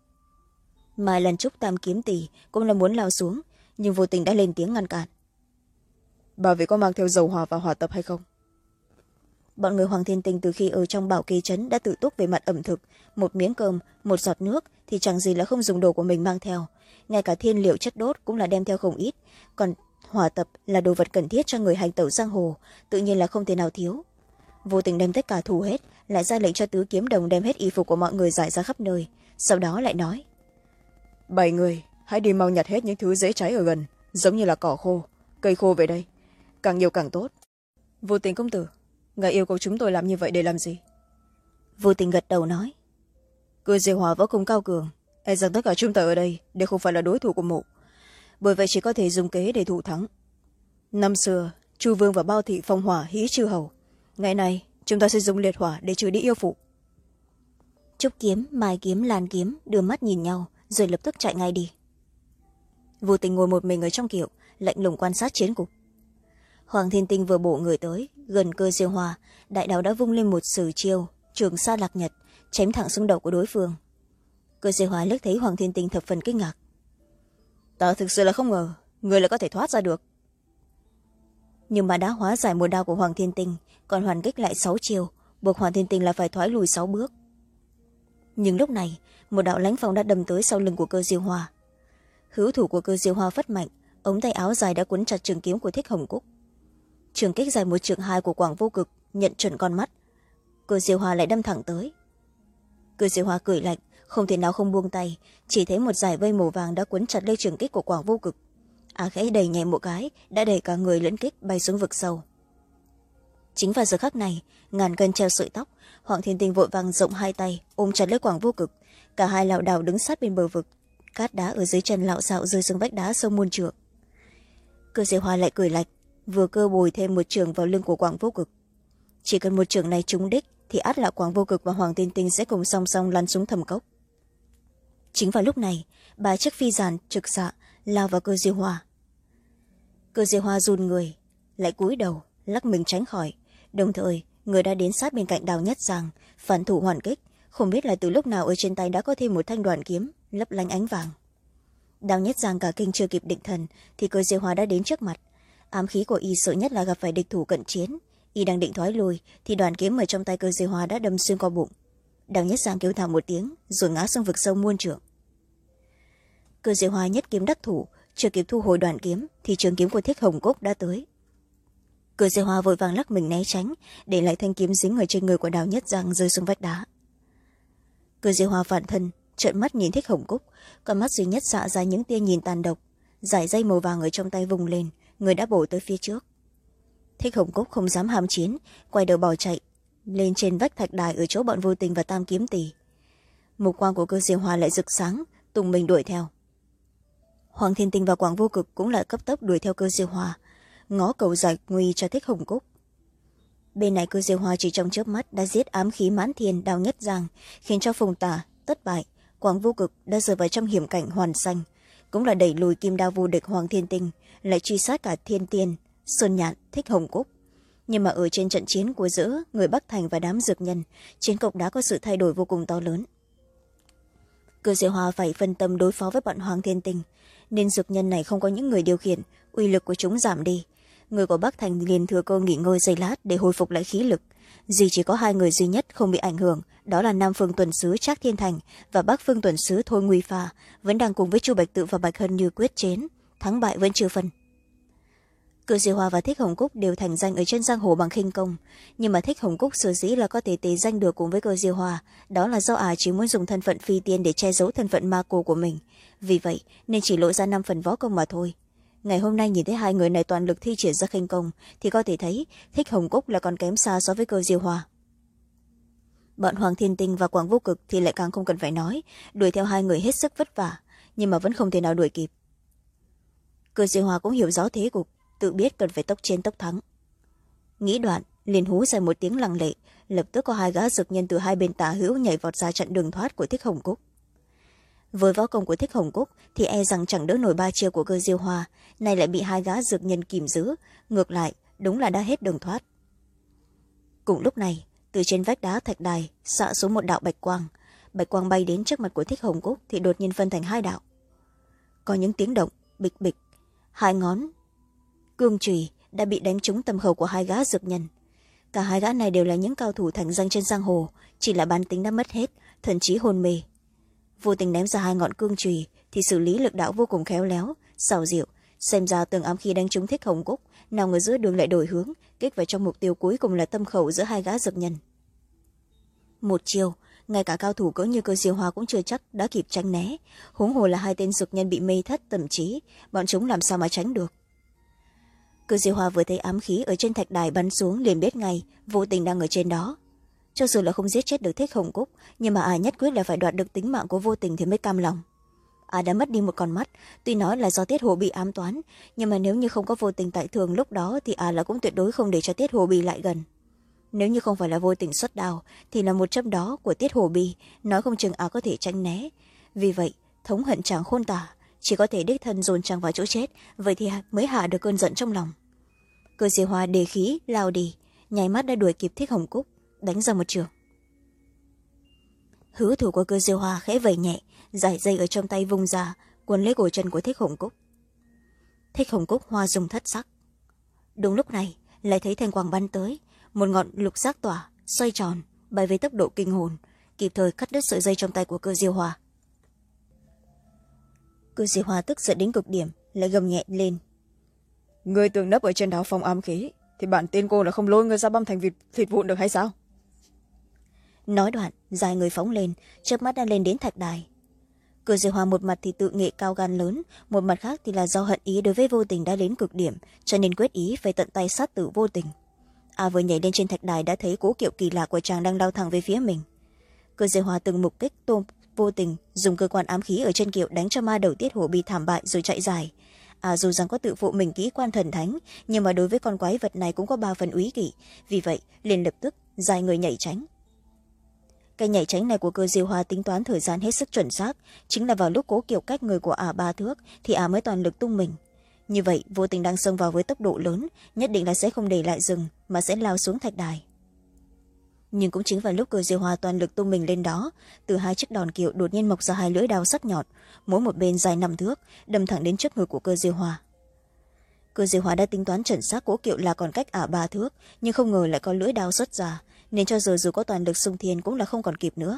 Speaker 1: Mai Lan Trúc Tam Kiếm Tỷ cũng là muốn lao xuống, nhưng Vô Tình đã lên tiếng ngăn cản.
Speaker 2: Bà vị có mang theo dầu hỏa và hỏa tập hay không?
Speaker 1: Bọn người Hoàng Thiên Tinh từ khi ở trong Bảo Kê Trấn đã tự túc về mặt ẩm thực, một miếng cơm, một giọt nước thì chẳng gì là không dùng đồ của mình mang theo, ngay cả thiên liệu chất đốt cũng là đem theo không ít, còn hỏa tập là đồ vật cần thiết cho người hành tẩu giang hồ, tự nhiên là không thể nào thiếu. Vô Tình đem tất cả thu hết, lại ra lệnh cho Tứ Kiếm Đồng đem hết y phục của mọi người rải ra khắp nơi, sau đó lại nói:
Speaker 2: Bảy người hãy đi mau nhặt hết những thứ dễ cháy ở gần, giống như là cỏ khô, cây khô về đây, càng nhiều càng tốt. Vô Tình công tử, ngài yêu cầu chúng tôi làm như vậy để làm gì?
Speaker 1: Vô Tình gật đầu nói:
Speaker 2: Cơ Diêu Hoa võ công cao cường, e rằng tất cả chúng ta ở đây đều không phải là đối thủ của mụ, bởi vậy chỉ có thể dùng kế để thủ thắng. Năm xưa Chu Vương và Bao Thị phong hỏa hí chư hầu, ngày nay chúng ta sẽ dùng liệt hỏa để trừ đi yêu phụ.
Speaker 1: Trúc Kiếm, Mai Kiếm, Lan Kiếm đưa mắt nhìn nhau rồi lập tức chạy ngay đi. Vô Tình ngồi một mình ở trong kiệu, lạnh lùng quan sát chiến cục. Hoàng Thiên Tinh vừa bổ người tới gần Cơ Diêu Hoa, đại đao đã vung lên một sử chiêu trường sa lạc nhật, chém thẳng xuống đầu của đối phương. Cơ Diêu Hoa liếc thấy Hoàng Thiên Tinh thập phần kinh ngạc.
Speaker 2: Ta thực sự là không ngờ người lại có thể thoát ra được.
Speaker 1: Nhưng mà đã hóa giải một đao của Hoàng Thiên Tinh, còn hoàn kích lại sáu chiêu, buộc Hoàng Thiên Tinh là phải thoái lùi sáu bước. Nhưng lúc này một đạo lãnh phong đã đâm tới sau lưng của Cơ Diêu Hoa. Hữu thủ của Cơ Diêu Hoa phất mạnh, ống tay áo dài đã quấn chặt trường kiếm của Thích Hồng Cúc. Trường kích dài một trượng hai của Quảng Vô Cực nhận chuẩn con mắt, Cơ Diêu Hoa lại đâm thẳng tới. Cơ Diêu Hoa cười lạnh, không thể nào không buông tay, chỉ thấy một dải vây màu vàng đã quấn chặt lấy trường kích của Quảng Vô Cực. à khẽ đẩy nhẹ một cái đã đẩy cả người lẫn kích bay xuống vực sâu. Chính vào giờ khắc này, ngàn cân treo sợi tóc, Hoàng Thiên Tinh vội vàng rộng hai tay ôm chặt lấy Quảng Vô Cực. Cả hai lảo đảo đứng sát bên bờ vực, cát đá ở dưới chân lạo xạo rơi xuống vách đá sâu muôn trượng. Cơ Diệu Hoa lại cười lạch, vừa cơ bồi thêm một trường vào lưng của Quảng Vô Cực. Chỉ cần một trường này trúng đích thì ắt là Quảng Vô Cực và Hoàng Thiên Tinh sẽ cùng song song lăn xuống thầm cốc. Chính vào lúc này, ba chiếc phi giàn trực xạ lao vào Cơ Diệu Hoa. Cơ Diệu Hoa run người, lại cúi đầu lắc mình tránh khỏi, đồng thời người đã đến sát bên cạnh Đào Nhất Giang phản thủ hoàn kích. Không biết là từ lúc nào ở trên tay đã có thêm một thanh đoàn kiếm lấp lánh ánh vàng. Đào Nhất Giang cả kinh chưa kịp định thần thì Cơ Diệu Hoa đã đến trước mặt. Ám khí của y sợ nhất là gặp phải địch thủ cận chiến. Y đang định thoái lùi thì đoàn kiếm ở trong tay Cơ Diệu Hoa đã đâm xuyên qua bụng. Đào Nhất Giang kêu thảm một tiếng rồi ngã xuống vực sâu muôn trượng. Cơ Diệu Hoa nhất kiếm đắc thủ, chưa kịp thu hồi đoàn kiếm thì trường kiếm của Thích Hồng Cốc đã tới. Cơ Diệu Hoa vội vàng lắc mình né tránh, để lại thanh kiếm dính ở trên người của Đào Nhất Giang rơi xuống vách đá. Cơ Diệu Hoa phản thân, trợn mắt nhìn Thích Hồng Cúc, con mắt duy nhất xạ ra những tia nhìn tàn độc, dải dây màu vàng ở trong tay vùng lên, người đã bổ tới phía trước. Thích Hồng Cúc không dám ham chiến, quay đầu bỏ chạy lên trên vách thạch đài ở chỗ bọn Vô Tình và Tam Kiếm Tỷ. Mục quang của Cơ Diệu Hoa lại rực sáng, tung mình đuổi theo. Hoàng Thiên Tinh và Quảng Vô Cực cũng lại cấp tốc đuổi theo Cơ Diệu Hoa, ngó cầu giải nguy cho Thích Hồng Cúc. Bên này Cơ Diệu Hoa chỉ trong chớp mắt đã giết ám khí mãn thiên Đào Nhất Giang, khiến cho Phùng Tả thất bại. Quảng Vô Cực đã rơi vào trong hiểm cảnh hoàn xanh, cũng là đẩy lùi kim đao vô địch Hoàng Thiên Tinh, lại truy sát cả Thiên Tiên, Sơn Nhạn, Thích Hồng Cúc. Nhưng mà ở trên trận chiến của giữa người Bắc Thành và đám dược nhân, chiến cục đã có sự thay đổi vô cùng to lớn. Cơ Diệu Hoa phải phân tâm đối phó với bọn Hoàng Thiên Tinh, nên dược nhân này không có những người điều khiển, uy lực của chúng giảm đi. Người của Bắc Thành liền thừa cơ nghỉ ngơi giây lát để hồi phục lại khí lực. Duy chỉ có hai người duy nhất không bị ảnh hưởng, đó là Nam Phương Tuần Sứ Trác Thiên Thành và Bắc Phương Tuần Sứ Thôi Nguy Pha, vẫn đang cùng với Chu Bạch Tự và Bạch Hân Như quyết chiến, thắng bại vẫn chưa phân. Cơ Diệu Hoa và Thích Hồng Cúc đều thành danh ở trên giang hồ bằng khinh công, nhưng mà Thích Hồng Cúc sở dĩ là có thể tế danh được cùng với Cơ Diệu Hoa, đó là do ả à chỉ muốn dùng thân phận phi tiên để che giấu thân phận ma cô của mình, vì vậy nên chỉ lộ ra năm phần võ công mà thôi. Ngày hôm nay nhìn thấy hai người này toàn lực thi triển ra khinh công thì có thể thấy Thích Hồng Cúc là còn kém xa so với Cơ Diệu Hoa. Bọn Hoàng Thiên Tinh và Quảng Vô Cực thì lại càng không cần phải nói, đuổi theo hai người hết sức vất vả, nhưng mà vẫn không thể nào đuổi kịp. Cơ Diệu Hoa cũng hiểu rõ thế cục, tự biết cần phải tốc chiến tốc thắng. Nghĩ đoạn liền hú dài một tiếng lăng lệ, lập tức có hai gã dược nhân từ hai bên tả hữu nhảy vọt ra chặn đường thoát của Thích Hồng Cúc. Với võ công của Thích Hồng Cúc thì e rằng chẳng đỡ nổi ba chiêu của Cơ Diệu Hoa, nay lại bị hai gã dược nhân kìm giữ, ngược lại đúng là đã hết đường thoát. Cùng lúc này, từ trên vách đá thạch đài xạ xuống một đạo bạch quang. Bạch quang bay đến trước mặt của Thích Hồng Cúc thì đột nhiên phân thành hai đạo. Có những tiếng động bịch bịch, hai ngón cương chùy đã bị đánh trúng tâm khẩu của hai gã dược nhân. Cả hai gã này đều là những cao thủ thành danh trên giang hồ, chỉ là bản tính đã mất hết, thậm chí hôn mê. Vô Tình ném ra hai ngọn cương chùy thì xử lý lực đạo vô cùng khéo léo, xảo diệu, xem ra tường ám khí đánh trúng Thích Hồng Cúc nào ở giữa đường lại đổi hướng, kích vào trong mục tiêu cuối cùng là tâm khẩu giữa hai gã dược nhân. Một chiều, ngay cả cao thủ cỡ như Cơ Diệu Hoa cũng chưa chắc đã kịp tránh né, huống hồ là hai tên dược nhân bị mê thất tâm trí, bọn chúng làm sao mà tránh được. Cơ Diệu Hoa vừa thấy ám khí ở trên thạch đài bắn xuống liền biết ngay Vô Tình đang ở trên đó. Cho dù là không giết chết được Thích Hồng Cúc, nhưng mà à nhất quyết là phải đoạt được tính mạng của Vô Tình thì mới cam lòng. À đã mất đi một con mắt, tuy nói là do Tiết Hồ bị ám toán, nhưng mà nếu như không có Vô Tình tại thường lúc đó thì à là cũng tuyệt đối không để cho Tiết Hồ bị lại gần. Nếu như không phải là Vô Tình xuất đao thì là một châm đó của Tiết Hồ Bì, nói không chừng à có thể tránh né. Vì vậy thống hận chàng khôn tả, chỉ có thể đích thân dồn chàng vào chỗ chết, vậy thì mới hạ được cơn giận trong lòng. Cơ Diệu Hoa đề khí lao đi, nháy mắt đã đuổi kịp Thích Hồng Cúc, đánh ra một trường. Hữu thủ của Cơ Diệu Hoa khẽ vẩy nhẹ, giải dây ở trong tay vung ra, cuốn lấy cổ chân của Thích Hồng Cúc. Thích Hồng Cúc hoa dung thất sắc. Đúng lúc này lại thấy thanh quang bắn tới, một ngọn lục giác tỏa xoay tròn bay với tốc độ kinh hồn, kịp thời cắt đứt sợi dây trong tay của Cơ Diệu Hoa. Cơ Diệu Hoa tức giận đến cực điểm, lại gầm nhẹ lên:
Speaker 2: Người tường nấp ở trên đó phong ám khí thì bản tin cô là không lôi người ra băm thành vịt thịt vụn được hay sao?
Speaker 1: Nói đoạn dài người phóng lên, chớp mắt đã lên đến thạch đài. Cơ Diêu Hoa một mặt thì tự nghệ cao gan lớn, một mặt khác thì là do hận ý đối với Vô Tình đã đến cực điểm, cho nên quyết ý phải tận tay sát tử Vô Tình. À vừa nhảy lên trên thạch đài đã thấy Cố Kiệu kỳ lạ của chàng đang lao thẳng về phía mình. Cơ Diêu Hoa từng mục kích tôm Vô Tình, dùng cơ quan ám khí ở chân kiệu đánh cho ma đầu Tiết Hổ bị thảm bại rồi chạy dài. À dù rằng có tự phụ mình kỹ quan thần thánh, nhưng mà đối với con quái vật này cũng có ba phần úy kỷ, vì vậy liền lập tức dài người nhảy tránh. Cái nhảy tránh này của Cơ Diêu Hoa tính toán thời gian hết sức chuẩn xác, chính là vào lúc Cố Kiệu cách người của ả ba thước thì ả mới toàn lực tung mình. Như vậy Vô Tình đang xông vào với tốc độ lớn, nhất định là sẽ không để lại rừng mà sẽ lao xuống thạch đài. Nhưng cũng chính vào lúc Cơ Diêu Hoa toàn lực tung mình lên đó, từ hai chiếc đòn kiệu đột nhiên mọc ra hai lưỡi đao sắc nhọn, mỗi một bên dài năm thước, đâm thẳng đến trước ngực của Cơ Diêu Hoa. Cơ Diêu Hoa đã tính toán chuẩn xác Cố Kiệu là còn cách ả ba thước, nhưng không ngờ lại có lưỡi đao xuất ra, nên cho giờ dù có toàn lực xung thiên cũng là không còn kịp nữa.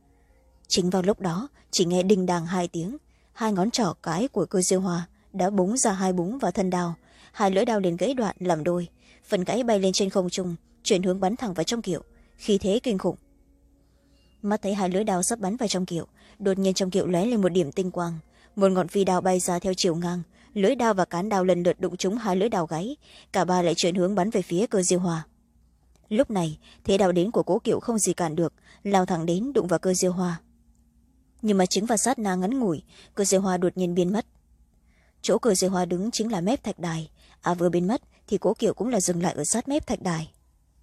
Speaker 1: Chính vào lúc đó, chỉ nghe đinh đàng hai tiếng, hai ngón trỏ cái của Cơ Diêu Hoa đã búng ra hai búng vào thân đao, hai lưỡi đao liền gãy đoạn làm đôi, phần gãy bay lên trên không trung, chuyển hướng bắn thẳng vào trong kiệu, khí thế kinh khủng. Mắt thấy hai lưỡi đao sắp bắn vào trong kiệu, đột nhiên trong kiệu lóe lên một điểm tinh quang, một ngọn phi đao bay ra theo chiều ngang, lưỡi đao và cán đao lần lượt đụng trúng hai lưỡi đao gáy, cả ba lại chuyển hướng bắn về phía Cơ Diêu Hoa. Lúc này thế đao đến của Cố Kiệu không gì cản được, lao thẳng đến đụng vào Cơ Diêu Hoa. Nhưng mà chính vào sát na ngắn ngủi, Cơ Diêu Hoa đột nhiên biến mất. Chỗ Cơ Diêu Hoa đứng chính là mép thạch đài, à vừa biến mất thì Cố Kiệu cũng là dừng lại ở sát mép thạch đài.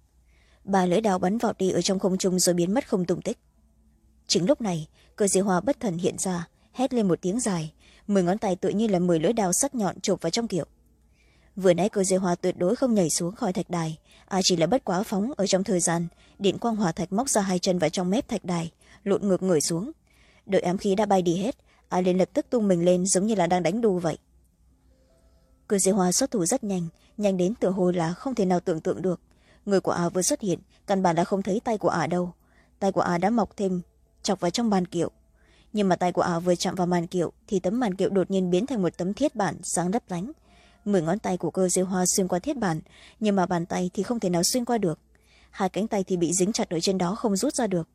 Speaker 1: Ba lưỡi đao bắn vọt đi ở trong không trung rồi biến mất không tung tích. Chính lúc này Cơ Diêu Hoa bất thần hiện ra, hét lên một tiếng dài, mười ngón tay tự như là mười lưỡi đao sắc nhọn chộp vào trong kiệu. Vừa nãy Cơ Diêu Hoa tuyệt đối không nhảy xuống khỏi thạch đài, à chỉ là bất quá phóng ở trong thời gian, điện quang hỏa thạch móc ra hai chân vào trong mép thạch đài, lộn ngược người xuống. Đợi ám khí đã bay đi hết, à liền lập tức tung mình lên giống như là đang đánh đu vậy. Cơ Diêu Hoa xuất thủ rất nhanh, nhanh đến tựa hồ là không thể nào tưởng tượng được. Người của ả vừa xuất hiện, căn bản đã không thấy tay của ả đâu. Tay của ả đã mọc thêm, chọc vào trong màn kiệu. Nhưng mà tay của ả vừa chạm vào màn kiệu, thì tấm màn kiệu đột nhiên biến thành một tấm thiết bản sáng lấp lánh. Mười ngón tay của Cơ Diêu Hoa xuyên qua thiết bản, nhưng mà bàn tay thì không thể nào xuyên qua được. Hai cánh tay thì bị dính chặt ở trên đó không rút ra được.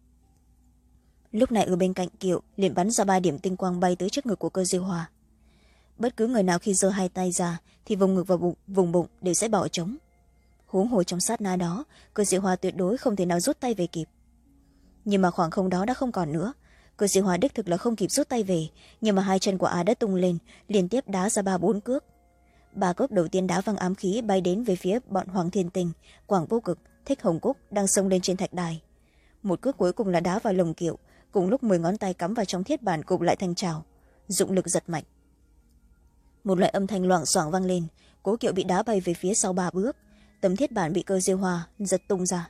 Speaker 1: Lúc này ở bên cạnh kiệu liền bắn ra ba điểm tinh quang bay tới trước ngực của Cơ Diêu Hoa. Bất cứ người nào khi giơ hai tay ra thì vùng ngực và bụng, vùng bụng đều sẽ bỏ trống. Huống hồ trong sát na đó, Cơ Diêu Hoa tuyệt đối không thể nào rút tay về kịp. Nhưng mà khoảng không đó đã không còn nữa. Cơ Diêu Hoa đích thực là không kịp rút tay về, nhưng mà hai chân của ả đã tung lên, liên tiếp đá ra ba bốn cước. Ba cước đầu tiên đá văng ám khí bay đến về phía bọn Hoàng Thiên Tình, Quảng Vô Cực, Thích Hồng Cúc đang xông lên trên thạch đài. Một cước cuối cùng là đá vào lồng kiệu, cùng lúc mười ngón tay cắm vào trong thiết bản cụp lại thành trào, dụng lực giật mạnh. Một loại âm thanh loảng xoảng vang lên, Cố Kiệu bị đá bay về phía sau ba bước, tấm thiết bản bị Cơ Diêu Hoa giật tung ra.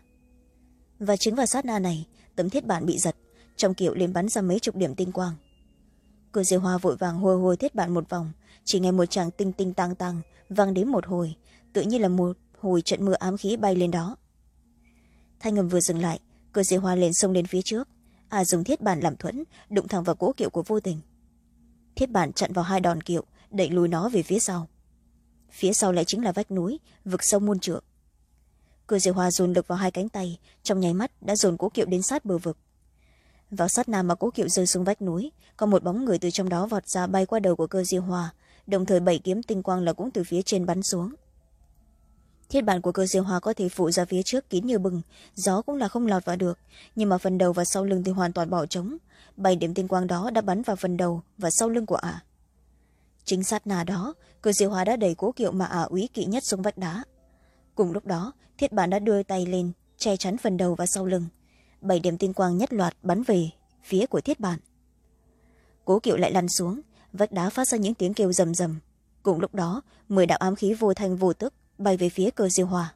Speaker 1: Và chính vào sát na này, tấm thiết bản bị giật, trong kiệu liền bắn ra mấy chục điểm tinh quang. Cơ Diêu Hoa vội vàng hồi hồi thiết bản một vòng, chỉ nghe một tràng tinh tinh tăng tăng vang đến một hồi, tự như là một hồi trận mưa ám khí bay lên đó. Thanh âm vừa dừng lại, Cơ Diêu Hoa liền xông lên phía trước, à dùng thiết bản làm thuẫn, đụng thẳng vào cỗ kiệu của Vô Tình. Thiết bản chặn vào hai đòn kiệu, đẩy lùi nó về phía sau. Phía sau lại chính là vách núi, vực sâu muôn trượng. Cơ Diêu Hoa dồn lực vào hai cánh tay, trong nháy mắt đã dồn cỗ kiệu đến sát bờ vực. Vào sát na mà cỗ kiệu rơi xuống vách núi, có một bóng người từ trong đó vọt ra bay qua đầu của Cơ Diêu Hoa, đồng thời bảy kiếm tinh quang là cũng từ phía trên bắn xuống. Thiết bản của Cơ Diêu Hoa có thể phủ ra phía trước kín như bừng, gió cũng là không lọt vào được, nhưng mà phần đầu và sau lưng thì hoàn toàn bỏ trống. Bảy điểm tinh quang đó đã bắn vào phần đầu và sau lưng của ả. Chính sát na đó, Cơ Diêu Hoa đã đẩy cố kiệu mà ả úy kỵ nhất xuống vách đá. Cùng lúc đó, thiết bản đã đưa tay lên che chắn phần đầu và sau lưng. Bảy điểm tinh quang nhất loạt bắn về phía của thiết bản. Cố kiệu lại lăn xuống, vách đá phát ra những tiếng kêu rầm rầm. Cùng lúc đó, mười đạo ám khí vô thanh vô tức bay về phía Cơ Diêu Hoa.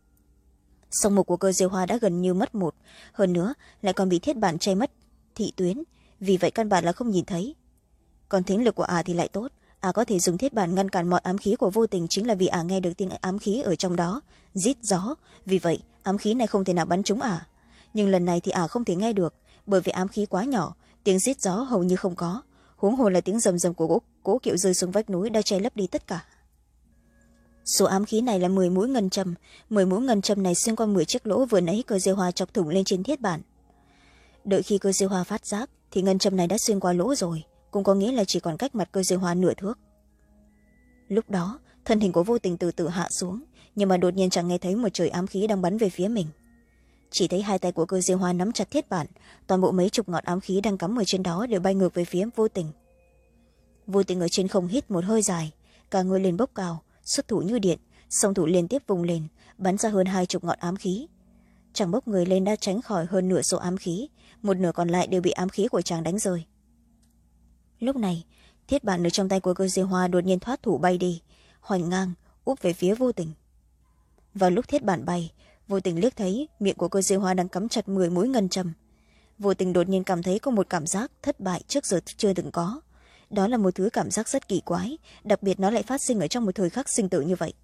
Speaker 1: Song mục của Cơ Diêu Hoa đã gần như mất một, hơn nữa lại còn bị thiết bản che mất thị tuyến, vì vậy căn bản là không nhìn thấy. Còn thính lực của ả thì lại tốt, ả có thể dùng thiết bản ngăn cản mọi ám khí của Vô Tình chính là vì ả nghe được tiếng ám khí ở trong đó rít gió, vì vậy ám khí này không thể nào bắn trúng ả. Nhưng lần này thì ả không thể nghe được, bởi vì ám khí quá nhỏ, tiếng rít gió hầu như không có, huống hồ là tiếng rầm rầm của cố, cố kiệu rơi xuống vách núi đã che lấp đi tất cả. Số ám khí này là mười mũi ngân châm, mười mũi ngân châm này xuyên qua mười chiếc lỗ vừa nãy Cơ Diêu Hoa chọc thủng lên trên thiết bản. Đợi khi Cơ Diêu Hoa phát giác thì ngân châm này đã xuyên qua lỗ rồi, cũng có nghĩa là chỉ còn cách mặt Cơ Diêu Hoa nửa thước. Lúc đó thân hình của Vô Tình từ từ hạ xuống, nhưng mà đột nhiên chẳng nghe thấy một trời ám khí đang bắn về phía mình. Chỉ thấy hai tay của Cơ Diêu Hoa nắm chặt thiết bản, toàn bộ mấy chục ngọn ám khí đang cắm ở trên đó đều bay ngược về phía Vô Tình. Vô Tình ở trên không hít một hơi dài, cả người lên bốc cao, xuất thủ như điện, song thủ liên tiếp vùng lên, bắn ra hơn hai chục ngọn ám khí. Chàng bốc người lên đã tránh khỏi hơn nửa số ám khí, một nửa còn lại đều bị ám khí của chàng đánh rơi. Lúc này thiết bản ở trong tay của Cơ Diêu Hoa đột nhiên thoát thủ bay đi, hoành ngang úp về phía Vô Tình. Vào lúc thiết bản bay, Vô Tình liếc thấy miệng của Cơ Diêu Hoa đang cắm chặt mười mũi ngân châm. Vô Tình đột nhiên cảm thấy có một cảm giác thất bại trước giờ chưa từng có. Đó là một thứ cảm giác rất kỳ quái, đặc biệt nó lại phát sinh ở trong một thời khắc sinh tử như vậy.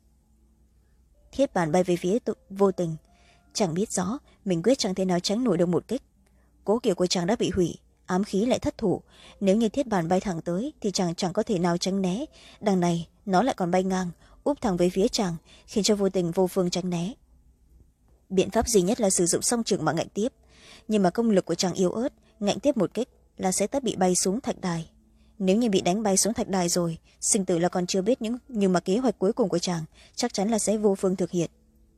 Speaker 1: Thiết bản bay về phía Vô Tình, chẳng biết rõ mình quyết chẳng thể nào tránh nổi được một kích. Cố kiệu của chàng đã bị hủy, ám khí lại thất thủ, nếu như thiết bản bay thẳng tới thì chàng chẳng có thể nào tránh né, đằng này nó lại còn bay ngang úp thẳng về phía chàng, khiến cho Vô Tình vô phương tránh né. Biện pháp duy nhất là sử dụng song trường mà ngạnh tiếp, nhưng mà công lực của chàng yếu ớt, ngạnh tiếp một kích là sẽ tất bị bay xuống thạch đài. Nếu như bị đánh bay xuống thạch đài rồi, sinh tử là còn chưa biết, những nhưng mà kế hoạch cuối cùng của chàng chắc chắn là sẽ vô phương thực hiện.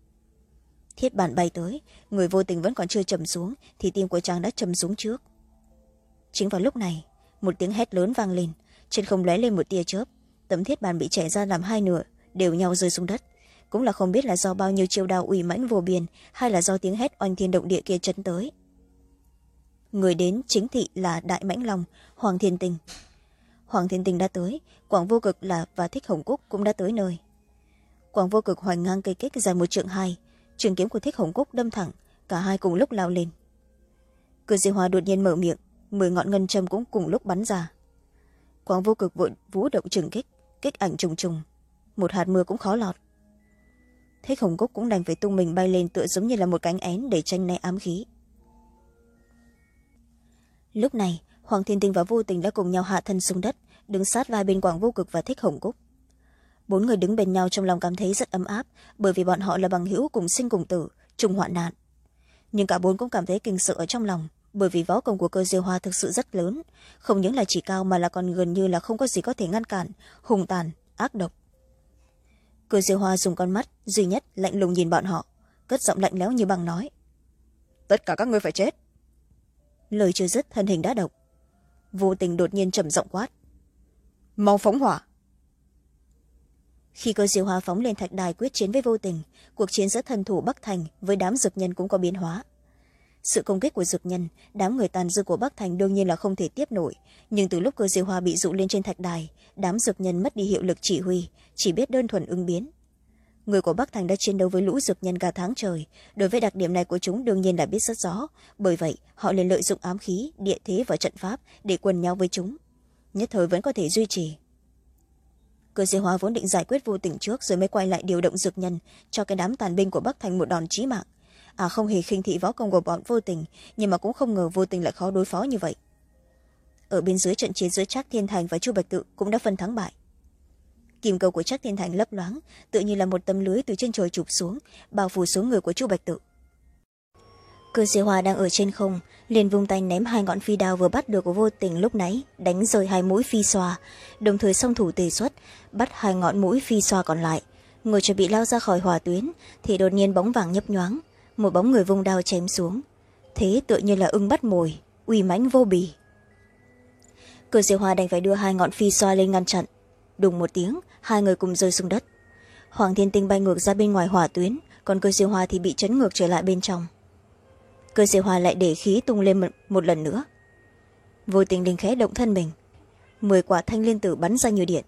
Speaker 1: Thiết bản bay tới, người Vô Tình vẫn còn chưa trầm xuống thì tim của chàng đã trầm xuống trước. Chính vào lúc này, một tiếng hét lớn vang lên, trên không lóe lên một tia chớp, tấm thiết bản bị chẻ ra làm hai nửa, đều nhau rơi xuống đất. Cũng là không biết là do bao nhiêu chiêu đao uy mãnh vô biên, hay là do tiếng hét oanh thiên động địa kia chấn tới. Người đến chính thị là Đại Mãnh Long, Hoàng Thiên Tình. Hoàng Thiên Tình đã tới, Quảng Vô Cực là và Thích Hồng Cúc cũng đã tới nơi. Quảng Vô Cực hoành ngang cây kích dài một trượng hai, trường kiếm của Thích Hồng Cúc đâm thẳng, cả hai cùng lúc lao lên. Cơ Diêu Hoa đột nhiên mở miệng, mười ngọn ngân châm cũng cùng lúc bắn ra. Quảng Vô Cực vội vũ động trường kích, kích ảnh trùng trùng, một hạt mưa cũng khó lọt. Thích Hồng Cúc cũng đành phải tung mình bay lên, tựa giống như là một cánh én để tranh né ám khí. Lúc này Hoàng Thiên Tình và Vô Tình đã cùng nhau hạ thân xuống đất, đứng sát vai bên Quảng Vô Cực và Thích Hồng Cúc. Bốn người đứng bên nhau trong lòng cảm thấy rất ấm áp, bởi vì bọn họ là bằng hữu cùng sinh cùng tử, chung hoạn nạn. Nhưng cả bốn cũng cảm thấy kinh sợ ở trong lòng, bởi vì võ công của Cơ Diêu Hoa thực sự rất lớn, không những là chỉ cao mà là còn gần như là không có gì có thể ngăn cản, hùng tàn, ác độc. Cơ Diêu Hoa dùng con mắt duy nhất lạnh lùng nhìn bọn họ, cất giọng lạnh lẽo như băng nói:
Speaker 2: tất cả các ngươi phải chết.
Speaker 1: Lời chưa dứt, thân hình đã động. Vô Tình đột nhiên trầm giọng quát:
Speaker 2: mau phóng hỏa.
Speaker 1: Khi Cơ Diêu Hoa phóng lên thạch đài quyết chiến với Vô Tình, cuộc chiến giữa thần thủ Bắc Thành với đám dược nhân cũng có biến hóa. Sự công kích của dược nhân, đám người tàn dư của Bắc Thành đương nhiên là không thể tiếp nổi, nhưng từ lúc Cơ Diêu Hoa bị dụ lên trên thạch đài, đám dược nhân mất đi hiệu lực chỉ huy, chỉ biết đơn thuần ứng biến. Người của Bắc Thành đã chiến đấu với lũ dược nhân cả tháng trời, đối với đặc điểm này của chúng đương nhiên là biết rất rõ, bởi vậy họ liền lợi dụng ám khí, địa thế và trận pháp để quần nhau với chúng, nhất thời vẫn có thể duy trì. Cơ Diêu Hoa vốn định giải quyết Vô Tình trước rồi mới quay lại điều động dược nhân cho cái đám tàn binh của Bắc Thành một đòn chí mạng. À, không hề khinh thị võ công của bọn Vô Tình, nhưng mà cũng không ngờ Vô Tình lại khó đối phó như vậy. Ở bên dưới trận chiến giữa Trác Thiên Thành và Chu Bạch Tự cũng đã phân thắng bại. Kim cầu của Trác Thiên Thành lấp loáng, tự như là một tấm lưới từ trên trời chụp xuống, bao phủ xuống người của Chu Bạch Tự. Cơ Diêu Hoa đang ở trên không, liền vung tay ném hai ngọn phi đao vừa bắt được của Vô Tình lúc nãy, đánh rơi hai mũi phi xoa, đồng thời song thủ tề xuất, bắt hai ngọn mũi phi xoa còn lại. Người chuẩn bị lao ra khỏi hỏa tuyến thì đột nhiên bóng vàng nhấp nhoáng, một bóng người vung đao chém xuống, thế tựa như là ưng bắt mồi, uy mãnh vô bì. Cơ Diêu Hoa đành phải đưa hai ngọn phi xoa lên ngăn chặn. Đùng một tiếng, hai người cùng rơi xuống đất. Hoàng Thiên Tinh bay ngược ra bên ngoài hỏa tuyến, còn Cơ Diêu Hoa thì bị chấn ngược trở lại bên trong. Cơ Diêu Hoa lại để khí tung lên một, một lần nữa. Vô Tình linh khẽ động thân mình, mười quả thanh liên tử bắn ra như điện.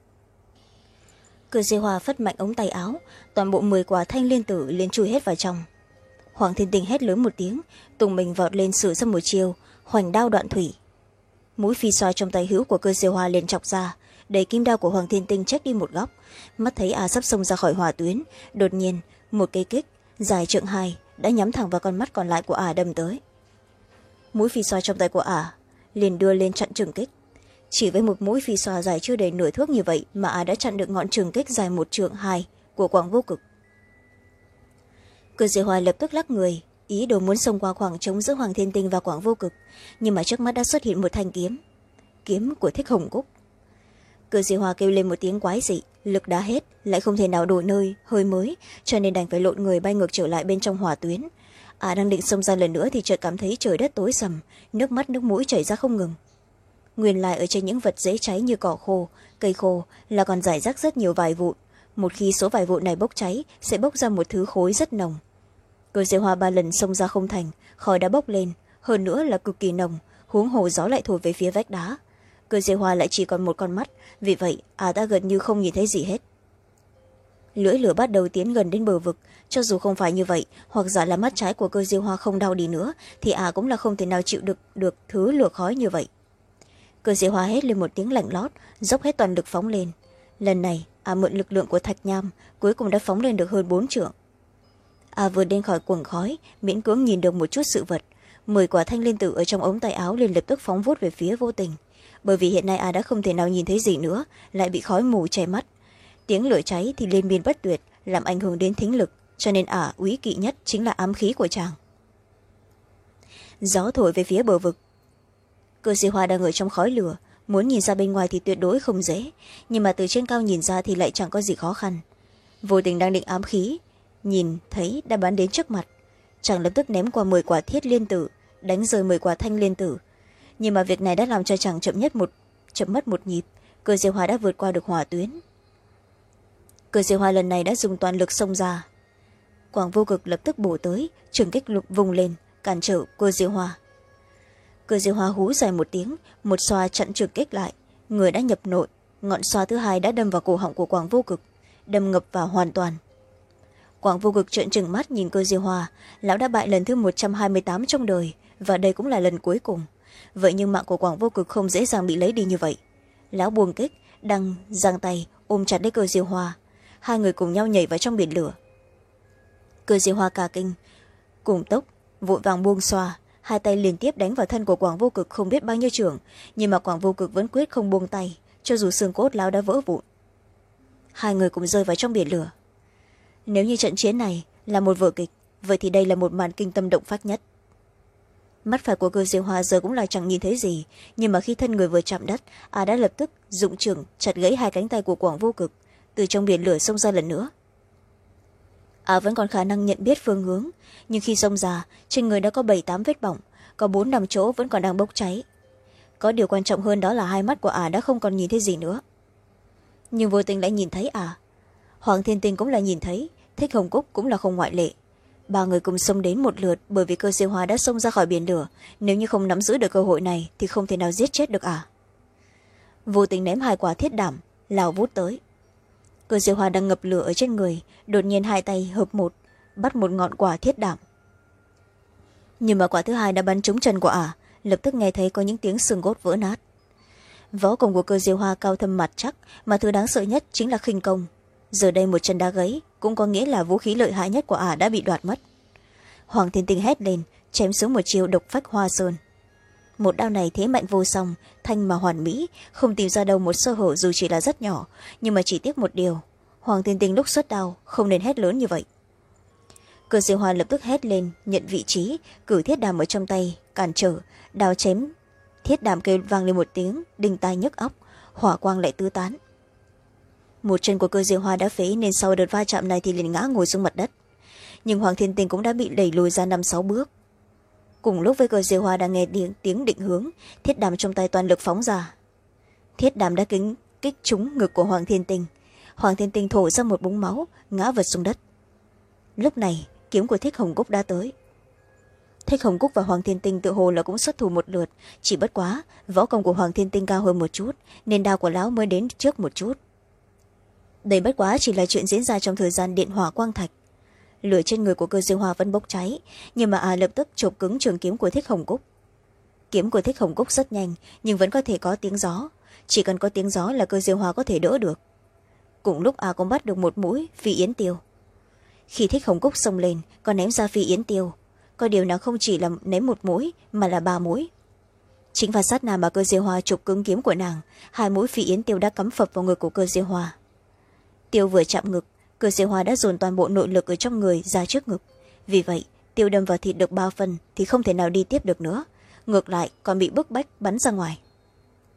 Speaker 1: Cơ Diêu Hoa phất mạnh ống tay áo, toàn bộ mười quả thanh liên tử liền chui hết vào trong. Hoàng Thiên Tinh hét lớn một tiếng, tung mình vọt lên sử ra một chiêu hoành đao đoạn thủy. Mũi phi xoa trong tay hữu của Cơ Diêu Hoa liền chọc ra, đẩy kim đao của Hoàng Thiên Tinh trách đi một góc. Mắt thấy à sắp xông ra khỏi hỏa tuyến, đột nhiên một cây kích dài trượng hai đã nhắm thẳng vào con mắt còn lại của ả đâm tới. Mũi phi xoa trong tay của ả liền đưa lên chặn trường kích. Chỉ với một mũi phi xoa dài chưa đầy nửa thước như vậy mà ả đã chặn được ngọn trường kích dài một trượng hai của Quảng Vô Cực. Cơ Diêu Hoa lập tức lắc người, ý đồ muốn xông qua khoảng trống giữa Hoàng Thiên Tinh và Quảng Vô Cực, nhưng mà trước mắt đã xuất hiện một thanh kiếm. kiếm của Thích Hồng Cúc. Cơ Diêu Hoa kêu lên một tiếng quái dị, lực đã hết, lại không thể nào đổi nơi hơi mới, cho nên đành phải lộn người bay ngược trở lại bên trong hỏa tuyến. À đang định xông ra lần nữa thì chợt cảm thấy trời đất tối sầm, nước mắt nước mũi chảy ra không ngừng. Nguyên lại ở trên những vật dễ cháy như cỏ khô, cây khô là còn rải rác rất nhiều vài vụn. Một khi số vài vụn này bốc cháy sẽ bốc ra một thứ khối rất nồng. Cơ Diêu Hoa ba lần xông ra không thành, khói đã bốc lên, hơn nữa là cực kỳ nồng, huống hồ gió lại thổi về phía vách đá. Cơ Diêu Hoa lại chỉ còn một con mắt, vì vậy à ta gần như không nhìn thấy gì hết. Lưỡi lửa bắt đầu tiến gần đến bờ vực, cho dù không phải như vậy, hoặc giả là mắt trái của Cơ Diêu Hoa không đau đi nữa, thì à cũng là không thể nào chịu được được thứ lửa khói như vậy. Cơ Diêu Hoa hét lên một tiếng lạnh lót, dốc hết toàn lực phóng lên. Lần này à mượn lực lượng của thạch nham, cuối cùng đã phóng lên được hơn bốn trượng. À vượt lên khỏi quầng khói, miễn cưỡng nhìn được một chút sự vật. Mười quả thanh liên tử ở trong ống tay áo liền lập tức phóng vút về phía vô tình. Bởi vì hiện nay à đã không thể nào nhìn thấy gì nữa, lại bị khói mù che mắt. Tiếng lửa cháy thì liên miên bất tuyệt, làm ảnh hưởng đến thính lực, cho nên ả úy kỵ nhất chính là ám khí của chàng. Gió thổi về phía bờ vực. Cơ Diêu Hoa đang ở trong khói lửa, muốn nhìn ra bên ngoài thì tuyệt đối không dễ, nhưng mà từ trên cao nhìn ra thì lại chẳng có gì khó khăn. Vô tình đang định ám khí, nhìn thấy đã bắn đến trước mặt, chàng lập tức ném qua mười quả thiết liên tử, đánh rơi mười quả thanh liên tử. Nhưng mà việc này đã làm cho chàng chậm nhất một chậm mất một nhịp. Cơ Diêu Hoa đã vượt qua được hỏa tuyến. Cơ Diêu Hoa lần này đã dùng toàn lực xông ra. Quảng Vô Cực lập tức bổ tới, trường kích lục vùng lên cản trở Cơ Diêu Hoa. Cơ Diêu Hoa hú dài một tiếng, một xoa chặn trường kích lại, người đã nhập nội, ngọn xoa thứ hai đã đâm vào cổ họng của Quảng Vô Cực, đâm ngập vào hoàn toàn. Quảng Vô Cực trợn trừng mắt nhìn Cơ Diêu Hoa, lão đã bại lần thứ một trăm hai mươi tám trong đời, và đây cũng là lần cuối cùng. Vậy nhưng mạng của Quảng Vô Cực không dễ dàng bị lấy đi như vậy. Lão buông kích, đang giang tay ôm chặt lấy Cơ Diêu Hoa, hai người cùng nhau nhảy vào trong biển lửa. Cơ Diêu Hoa cả kinh, cùng tốc vội vàng buông xoa, hai tay liên tiếp đánh vào thân của Quảng Vô Cực không biết bao nhiêu chưởng, nhưng mà Quảng Vô Cực vẫn quyết không buông tay, cho dù xương cốt lão đã vỡ vụn. Hai người cùng rơi vào trong biển lửa. Nếu như trận chiến này là một vở kịch, vậy thì đây là một màn kinh tâm động phách nhất. Mắt phải của Cơ Diêu Hoa giờ cũng là chẳng nhìn thấy gì, nhưng mà khi thân người vừa chạm đất, à đã lập tức dụng chưởng chặt gãy hai cánh tay của Quảng Vô Cực, từ trong biển lửa xông ra lần nữa. À vẫn còn khả năng nhận biết phương hướng, nhưng khi xông ra, trên người đã có bảy tám vết bỏng, có bốn năm chỗ vẫn còn đang bốc cháy. Có điều quan trọng hơn đó là hai mắt của à đã không còn nhìn thấy gì nữa. Nhưng vô tình lại nhìn thấy à. Hoàng Thiên Tinh cũng là nhìn thấy, Thích Hồng Cúc cũng là không ngoại lệ. Ba người cùng xông đến một lượt, bởi vì Cơ Diêu Hoa đã xông ra khỏi biển lửa, nếu như không nắm giữ được cơ hội này thì không thể nào giết chết được à. Vô tình ném hai quả thiết đảm, lao vút tới. Cơ Diêu Hoa đang ngập lửa ở trên người, đột nhiên hai tay hợp một, bắt một ngọn quả thiết đảm. Nhưng mà quả thứ hai đã bắn trúng chân của ả, lập tức nghe thấy có những tiếng xương cốt vỡ nát. Võ công của Cơ Diêu Hoa cao thâm mặt chắc, mà thứ đáng sợ nhất chính là khinh công. Giờ đây một chân đá gãy cũng có nghĩa là vũ khí lợi hại nhất của ả đã bị đoạt mất. Hoàng Thiên Tinh hét lên, chém xuống một chiêu độc phách hoa sơn. Một đao này thế mạnh vô song, thanh mà hoàn mỹ, không tìm ra đâu một sơ hở dù chỉ là rất nhỏ, nhưng mà chỉ tiếc một điều, Hoàng Thiên Tinh lúc xuất đao không nên hét lớn như vậy. Cơ Diêu Hoa lập tức hét lên, nhận vị trí, cử thiết đàm ở trong tay cản trở, đao chém thiết đàm kêu vang lên một tiếng đinh tai nhức óc, hỏa quang lại tứ tán. Một chân của Cơ Diêu Hoa đã phế, nên sau đợt va chạm này thì liền ngã ngồi xuống mặt đất, nhưng Hoàng Thiên Tinh cũng đã bị đẩy lùi ra năm sáu bước. Cùng lúc với Cơ Diêu Hoa đang nghe tiếng, tiếng định hướng, thiết đàm trong tay toàn lực phóng ra. Thiết đàm đã kính kích trúng ngực của Hoàng Thiên Tinh. Hoàng Thiên Tinh thổ ra một búng máu, ngã vật xuống đất. Lúc này kiếm của Thích Hồng Cúc đã tới. Thích Hồng Cúc và Hoàng Thiên Tinh tự hồ là cũng xuất thủ một lượt, chỉ bất quá võ công của Hoàng Thiên Tinh cao hơn một chút, nên đao của lão mới đến trước một chút. Đây bất quá chỉ là chuyện diễn ra trong thời gian điện hỏa quang thạch. Lửa trên người của Cơ Diêu Hoa vẫn bốc cháy, nhưng mà à lập tức chộp cứng trường kiếm của Thích Hồng Cúc. Kiếm của Thích Hồng Cúc rất nhanh, nhưng vẫn có thể có tiếng gió, chỉ cần có tiếng gió là Cơ Diêu Hoa có thể đỡ được. Cùng lúc à cũng bắt được một mũi phi yến tiêu. Khi Thích Hồng Cúc xông lên còn ném ra phi yến tiêu, có điều nào không chỉ là ném một mũi mà là ba mũi. Chính vào sát na mà Cơ Diêu Hoa chụp cứng kiếm của nàng, hai mũi phi yến tiêu đã cắm phập vào ngực của Cơ Diêu Hoa. Tiêu vừa chạm ngực, Cơ Diêu Hoa đã dồn toàn bộ nội lực ở trong người ra trước ngực, vì vậy tiêu đâm vào thịt được ba phần thì không thể nào đi tiếp được nữa, ngược lại còn bị bức bách bắn ra ngoài.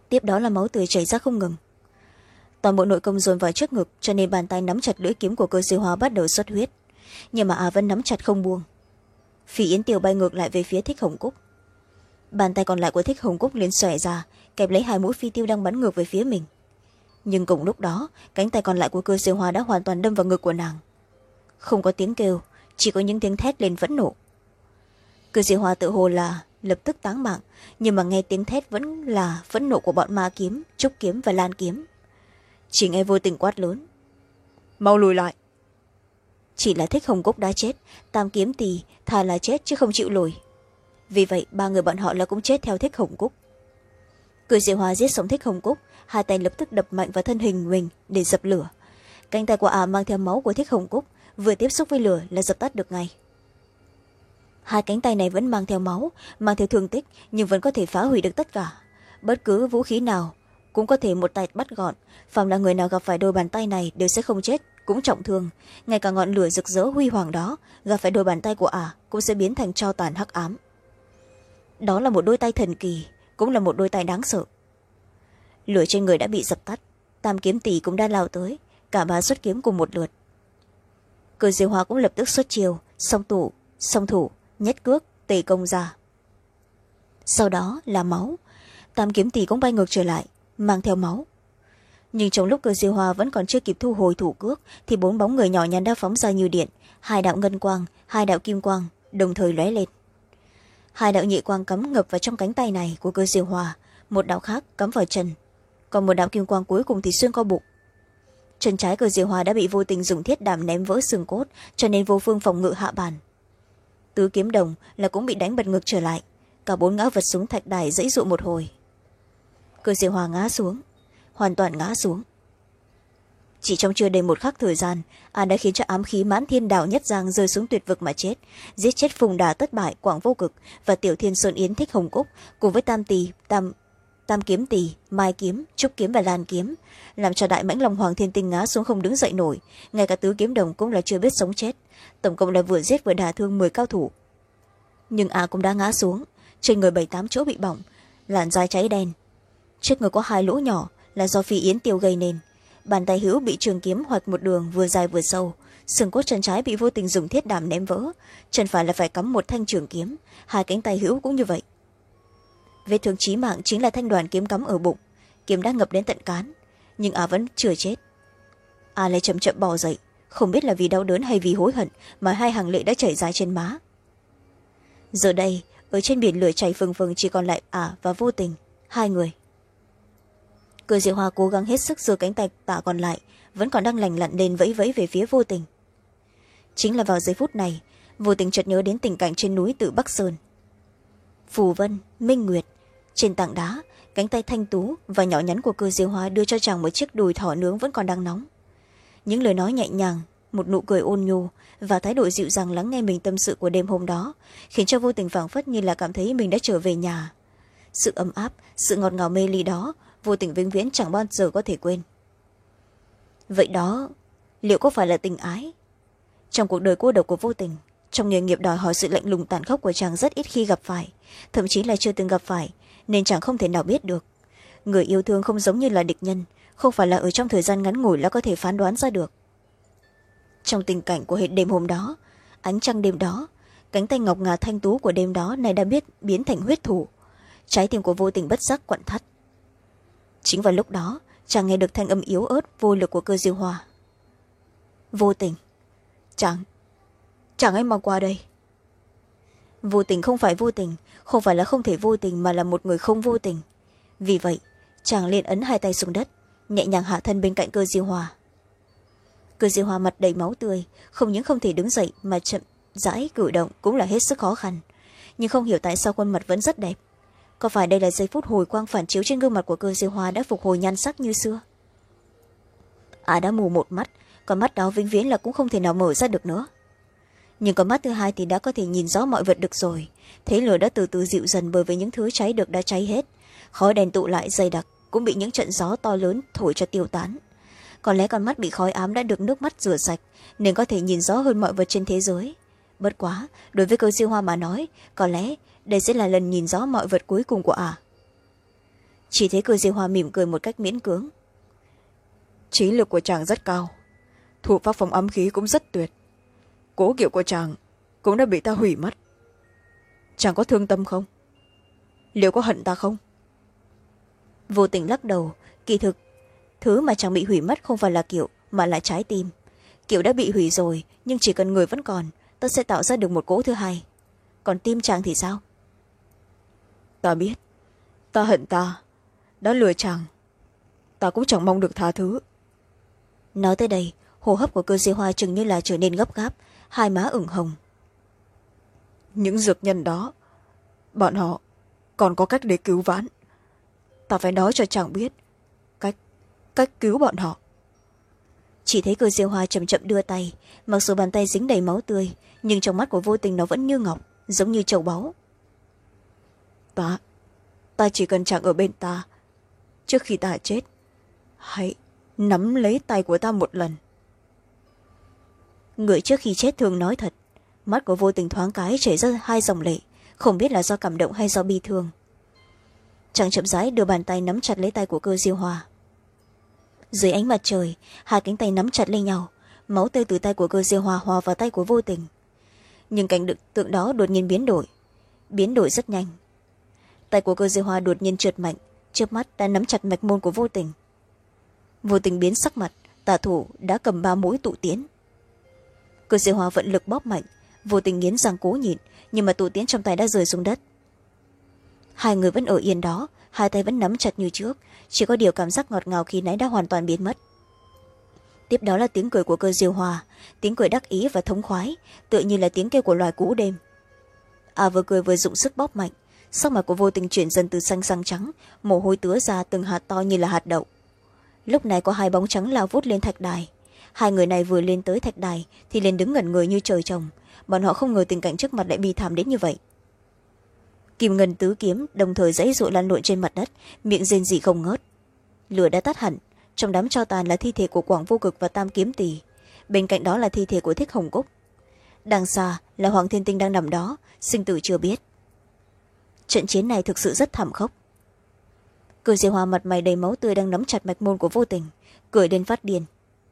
Speaker 1: tiếp đó là máu tươi chảy ra không ngừng. Toàn bộ nội công dồn vào trước ngực, cho nên bàn tay nắm chặt lưỡi kiếm của Cơ Diêu Hoa bắt đầu xuất huyết, nhưng mà ả vẫn nắm chặt không buông. Phỉ Yến Tiêu bay ngược lại về phía Thích Hồng Cúc. Bàn tay còn lại của Thích Hồng Cúc liền xòe ra, kẹp lấy hai mũi phi tiêu đang bắn ngược về phía mình. Nhưng cùng lúc đó, cánh tay còn lại của Cơ Diêu Hoa đã hoàn toàn đâm vào ngực của nàng. Không có tiếng kêu, chỉ có những tiếng thét lên phẫn nộ. Cơ Diêu Hoa tự hồ là lập tức táng mạng, nhưng mà nghe tiếng thét vẫn là phẫn nộ của bọn Ma Kiếm, Trúc Kiếm và Lan Kiếm. Chỉ nghe Vô Tình quát lớn: mau lùi lại. Chỉ là Thích Hồng Cúc đã chết, Tam Kiếm Tỳ thà là chết chứ không chịu lùi. Vì vậy ba người bọn họ là cũng chết theo Thích Hồng Cúc. Cơ Diêu Hoa giết sống Thích Hồng Cúc, hai tay lập tức đập mạnh vào thân hình mình để dập lửa. Cánh tay của ả mang theo máu của Thích Hồng Cúc, vừa tiếp xúc với lửa là dập tắt được ngay. Hai cánh tay này vẫn mang theo máu, mang theo thương tích, nhưng vẫn có thể phá hủy được tất cả. Bất cứ vũ khí nào cũng có thể một tay bắt gọn, phàm là người nào gặp phải đôi bàn tay này đều sẽ không chết, cũng trọng thương. Ngay cả ngọn lửa rực rỡ huy hoàng đó gặp phải đôi bàn tay của ả cũng sẽ biến thành tro tàn hắc ám. Đó là một đôi tay thần kỳ, cũng là một đôi tay đáng sợ. Lửa trên người đã bị dập tắt, Tam Kiếm Tỳ cũng đã lao tới, cả ba xuất kiếm cùng một lượt. Cơ Diêu Hoa cũng lập tức xuất chiêu, song tụ song thủ, nhất cước tề công ra. Sau đó là máu, Tam Kiếm Tỳ cũng bay ngược trở lại, mang theo máu. Nhưng trong lúc Cơ Diêu Hoa vẫn còn chưa kịp thu hồi thủ cước thì bốn bóng người nhỏ nhắn đã phóng ra như điện, hai đạo ngân quang, hai đạo kim quang đồng thời lóe lên. Hai đạo nhị quang cắm ngập vào trong cánh tay này của Cơ Diêu Hoa, một đạo khác cắm vào chân, còn một đạo kim quang cuối cùng thì xuyên qua bụng. Chân trái Cơ Diêu Hoa đã bị Vô Tình dùng thiết đảm ném vỡ xương cốt, cho nên vô phương phòng ngự hạ bàn. Tứ Kiếm Đồng là cũng bị đánh bật ngược trở lại, cả bốn ngã vật xuống thạch đài dãy dụ một hồi. Cơ Diêu Hoa ngã xuống, hoàn toàn ngã xuống. Chỉ trong chưa đầy một khắc thời gian, ả đã khiến cho ám khí Mãn Thiên Đảo Nhất Giang rơi xuống tuyệt vực mà chết, giết chết Phùng Đà Tất Bại, Quảng Vô Cực và Tiểu Thiên Sơn Yến Thích Hồng Cúc, cùng với Tam Tỳ, Tam Tam Kiếm Tỳ, Mai Kiếm, Trúc Kiếm và Lan Kiếm, làm cho Đại Mãnh Long Hoàng Thiên Tinh ngã xuống không đứng dậy nổi. Ngay cả Tứ Kiếm Đồng cũng là chưa biết sống chết, tổng cộng là vừa giết vừa đả thương mười cao thủ. Nhưng ả cũng đã ngã xuống, trên người bảy tám chỗ bị bỏng, làn da cháy đen. Trước người có hai lỗ nhỏ là do Phi Yến Tiêu gây nên. Bàn tay hữu bị trường kiếm hoạch một đường vừa dài vừa sâu, xương cốt chân trái bị Vô Tình dùng thiết đảm ném vỡ, chân phải là phải cắm một thanh trường kiếm, hai cánh tay hữu cũng như vậy. Vết thương chí mạng chính là thanh đoàn kiếm cắm ở bụng, kiếm đã ngập đến tận cán, nhưng ả vẫn chưa chết. Ả lại chậm chậm bò dậy, không biết là vì đau đớn hay vì hối hận mà hai hàng lệ đã chảy dài trên má. Giờ đây ở trên biển lửa chảy phừng phừng chỉ còn lại ả và Vô Tình, hai người. Cơ Diêu Hoa cố gắng hết sức giơ cánh tay tạ còn lại, vẫn còn đang lành lặn lên vẫy vẫy về phía Vô Tình. Chính là vào giây phút này, Vô Tình chợt nhớ đến tình cảnh trên núi Tử Bắc Sơn. Phù Vân, Minh Nguyệt, trên tảng đá, cánh tay thanh tú và nhỏ nhắn của Cơ Diêu Hoa đưa cho chàng một chiếc đùi thỏ nướng vẫn còn đang nóng. Những lời nói nhẹ nhàng, một nụ cười ôn nhu và thái độ dịu dàng lắng nghe mình tâm sự của đêm hôm đó, khiến cho Vô Tình phảng phất như là cảm thấy mình đã trở về nhà. Sự ấm áp, sự ngọt ngào mê ly đó, Vô Tình vĩnh viễn chẳng bao giờ có thể quên. Vậy đó, liệu có phải là tình ái? Trong cuộc đời cô độc của Vô Tình, trong nghề nghiệp đòi hỏi sự lạnh lùng tàn khốc của chàng rất ít khi gặp phải, thậm chí là chưa từng gặp phải, nên chàng không thể nào biết được. Người yêu thương không giống như là địch nhân, không phải là ở trong thời gian ngắn ngủi là có thể phán đoán ra được. Trong tình cảnh của đêm hôm đó, ánh trăng đêm đó, cánh tay ngọc ngà thanh tú của đêm đó này đã biết biến thành huyết thủ, trái tim của Vô Tình bất giác quặn thắt. Chính vào lúc đó, chàng nghe được thanh âm yếu ớt vô lực của Cơ Diêu Hoa. Vô Tình, chàng chàng hãy mau qua đây. Vô Tình không phải vô tình, không phải là không thể vô tình, mà là một người không vô tình. Vì vậy chàng liền ấn hai tay xuống đất, nhẹ nhàng hạ thân bên cạnh Cơ Diêu Hoa. Cơ Diêu Hoa mặt đầy máu tươi, không những không thể đứng dậy mà chậm rãi cử động cũng là hết sức khó khăn, nhưng không hiểu tại sao khuôn mặt vẫn rất đẹp. Có phải đây là giây phút hồi quang phản chiếu trên gương mặt của Cơ Diêu Hoa đã phục hồi nhan sắc như xưa? Ả đã mù một mắt, còn mắt đó vĩnh viễn là cũng không thể nào mở ra được nữa. Nhưng con mắt thứ hai thì đã có thể nhìn rõ mọi vật được rồi. Thế lửa đã từ từ dịu dần, bởi vì những thứ cháy được đã cháy hết, khói đèn tụ lại dày đặc cũng bị những trận gió to lớn thổi cho tiêu tán. Có lẽ con mắt bị khói ám đã được nước mắt rửa sạch, nên có thể nhìn rõ hơn mọi vật trên thế giới. Bất quá, đối với Cơ Diêu Hoa mà nói, có lẽ đây sẽ là lần nhìn rõ mọi vật cuối cùng của ả. chỉ thấy Cơ Diêu Hoa mỉm cười một cách miễn cưỡng.
Speaker 2: Trí lực của chàng rất cao, thủ pháp phòng ấm khí cũng rất tuyệt, cố kiệu của chàng cũng đã bị ta hủy mất. Chàng có thương tâm không? Liệu có hận ta không?
Speaker 1: Vô Tình lắc đầu. Kỳ thực thứ mà chàng bị hủy mất không phải là kiệu mà là trái tim. Kiệu đã bị hủy rồi, nhưng chỉ cần người vẫn còn, ta sẽ tạo ra được một cỗ thứ hai. Còn tim chàng thì sao?
Speaker 2: Ta biết, ta hận ta đã lừa chàng, ta cũng chẳng mong được tha thứ.
Speaker 1: Nói tới đây, hô hấp của Cơ Diêu Hoa chừng như là trở nên gấp gáp, hai má ửng hồng.
Speaker 2: Những dược nhân đó, bọn họ còn có cách để cứu vãn. Ta phải nói cho chàng biết cách cách cứu bọn họ.
Speaker 1: Chỉ thấy Cơ Diêu Hoa chậm chậm đưa tay, mặc dù bàn tay dính đầy máu tươi, nhưng trong mắt của Vô Tình nó vẫn như ngọc, giống như châu báu.
Speaker 2: ta ta chỉ cần chàng ở bên ta trước khi ta chết, hãy nắm lấy tay của ta một lần.
Speaker 1: Người trước khi chết thường nói thật. Mắt của Vô Tình thoáng cái chảy ra hai dòng lệ, không biết là do cảm động hay do bi thương. Chàng chậm rãi đưa bàn tay nắm chặt lấy tay của Cơ Diêu Hoa. Dưới ánh mặt trời, hai cánh tay nắm chặt lên nhau, máu tươi từ tay của Cơ Diêu Hoa hòa vào tay của Vô Tình. Nhưng cảnh tượng đó đột nhiên biến đổi, biến đổi rất nhanh. Tay của Cơ Diêu Hoa đột nhiên trượt mạnh, chớp mắt đã nắm chặt mạch môn của Vô Tình. Vô Tình biến sắc mặt, tả thủ đã cầm ba mũi tụ tiến. Cơ Diêu Hoa vận lực bóp mạnh, Vô Tình nghiến răng cố nhịn, nhưng mà tụ tiến trong tay đã rơi xuống đất. Hai người vẫn ở yên đó, hai tay vẫn nắm chặt như trước, chỉ có điều cảm giác ngọt ngào khi nãy đã hoàn toàn biến mất. Tiếp đó là tiếng cười của Cơ Diêu Hoa, tiếng cười đắc ý và thống khoái, tựa như là tiếng kêu của loài cũ đêm. À vừa cười vừa dụng sức bóp mạnh, sắc mặt của Vô Tình chuyển dần từ xanh sang trắng, mồ hôi tứa ra từng hạt to như là hạt đậu. Lúc này có hai bóng trắng lao vút lên thạch đài. Hai người này vừa lên tới thạch đài thì liền đứng ngẩn người như trời trồng. Bọn họ không ngờ tình cảnh trước mặt lại bi thảm đến như vậy. Kim ngân tứ kiếm đồng thời giãy giụa lăn lộn trên mặt đất, miệng rên rỉ không ngớt. Lửa đã tắt hẳn, trong đám tro tàn là thi thể của Quảng Vô Cực và Tam Kiếm Tỳ, bên cạnh đó là thi thể của Thích Hồng Cúc. Đằng xa là Hoàng Thiên Tinh đang nằm đó, sinh tử chưa biết. Trận chiến này thực sự rất thảm khốc. Cơ Diêu Hoa mặt mày đầy máu tươi đang nắm chặt mạch môn của Vô Tình, cười đến phát điên.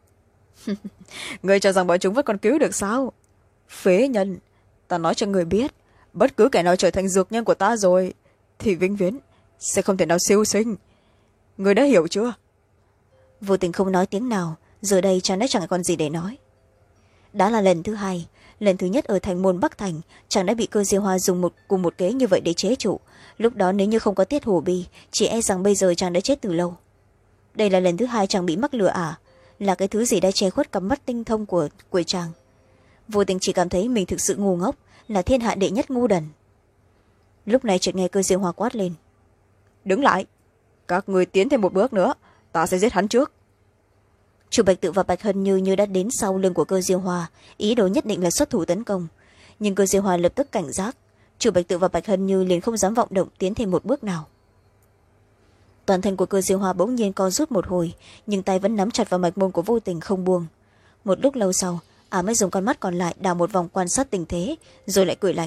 Speaker 2: Người cho rằng bọn chúng vẫn còn cứu được sao? Phế nhân, ta nói cho người biết, bất cứ kẻ nào trở thành dược nhân của ta rồi thì vĩnh viễn sẽ không thể nào siêu sinh. Người đã hiểu chưa?
Speaker 1: Vô Tình không nói tiếng nào, giờ đây chàng đã chẳng còn gì để nói. Đã là lần thứ hai, lần thứ nhất ở thành môn Bắc Thành, chàng đã bị Cơ Diêu Hoa dùng một cùng một kế như vậy để chế trụ. Lúc đó nếu như không có Tiết Hồ Bi, chỉ e rằng bây giờ chàng đã chết từ lâu. Đây là lần thứ hai chàng bị mắc lừa ả, là cái thứ gì đã che khuất cặp mắt tinh thông của của chàng. Vô Tình chỉ cảm thấy mình thực sự ngu ngốc, là thiên hạ đệ nhất ngu đần. Lúc này chợt nghe Cơ Diêu Hoa quát lên.
Speaker 2: Đứng lại, các người tiến thêm một bước nữa, ta sẽ giết hắn trước.
Speaker 1: Chu Bạch Tự và Bạch Hân Như như đã đến sau lưng của Cơ Diêu Hoa, ý đồ nhất định là xuất thủ tấn công. Nhưng Cơ Diêu Hoa lập tức cảnh giác, Chu Bạch Tự và Bạch Hân Như liền không dám vọng động tiến thêm một bước nào. Toàn thân của Cơ Diêu Hoa bỗng nhiên co rút một hồi, nhưng tay vẫn nắm chặt vào mạch môn của Vô Tình không buông. Một lúc lâu sau, ả mới dùng con mắt còn lại đào một vòng quan sát tình thế, rồi lại cười lạnh.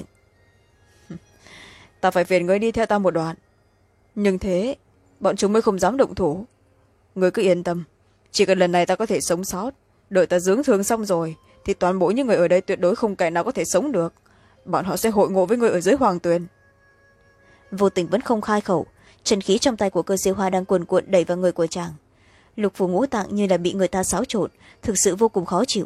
Speaker 2: Ta phải phiền ngươi đi theo ta một đoạn, nhưng thế bọn chúng mới không dám động thủ. Ngươi cứ yên tâm, chỉ cần lần này ta có thể sống sót, đợi ta dưỡng thương xong rồi thì toàn bộ những người ở đây tuyệt đối không kẻ nào có thể sống được. Bọn họ sẽ hội ngộ với người ở dưới Hoàng Tuyền.
Speaker 1: Vô Tình vẫn không khai khẩu, chân khí trong tay của Cơ Diêu Hoa đang cuồn cuộn đẩy vào người của chàng. Lục phủ ngũ tạng như là bị người ta xáo trộn, thực sự vô cùng khó chịu.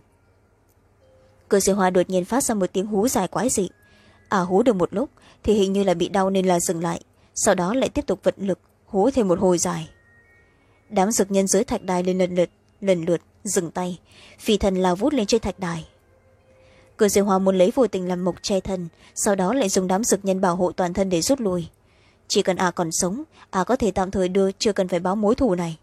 Speaker 1: Cơ Diêu Hoa đột nhiên phát ra một tiếng hú dài quái dị. À hú được một lúc thì hình như là bị đau nên là dừng lại, sau đó lại tiếp tục vận lực hú thêm một hồi dài. Đám dược nhân dưới thạch đài lên lần lượt lần lượt dừng tay, phi thần lao vút lên trên thạch đài. Cơ Diêu Hoa muốn lấy Vô Tình làm mộc che thân, sau đó lại dùng đám dược nhân bảo hộ toàn thân để rút lui. Chỉ cần à còn sống, à có thể tạm thời đưa, chưa cần phải báo mối thù này.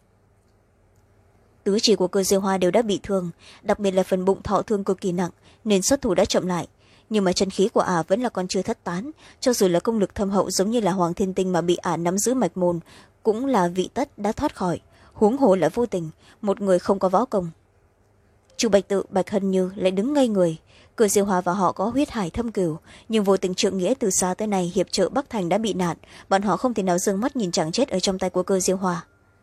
Speaker 1: Tứ chỉ của Cơ Diêu Hoa đều đã bị thương, đặc biệt là phần bụng thọ thương cực kỳ nặng, nên xuất thủ đã chậm lại. Nhưng mà chân khí của ả vẫn là còn chưa thất tán, cho dù là công lực thâm hậu giống như là Hoàng Thiên Tinh mà bị ả nắm giữ mạch môn, cũng là vị tất đã thoát khỏi, huống hồ là Vô Tình, một người không có võ công. Chu Bạch Tự, Bạch Hân Như lại đứng ngây người, Cử Diêu Hòa và họ có huyết hải thâm cửu, nhưng vô tình trượng nghĩa từ xa tới nay hiệp trợ Bắc Thành đã bị nạn, bọn họ không thể nào dương mắt nhìn chàng chết ở trong tay của Cơ Diêu Hòa.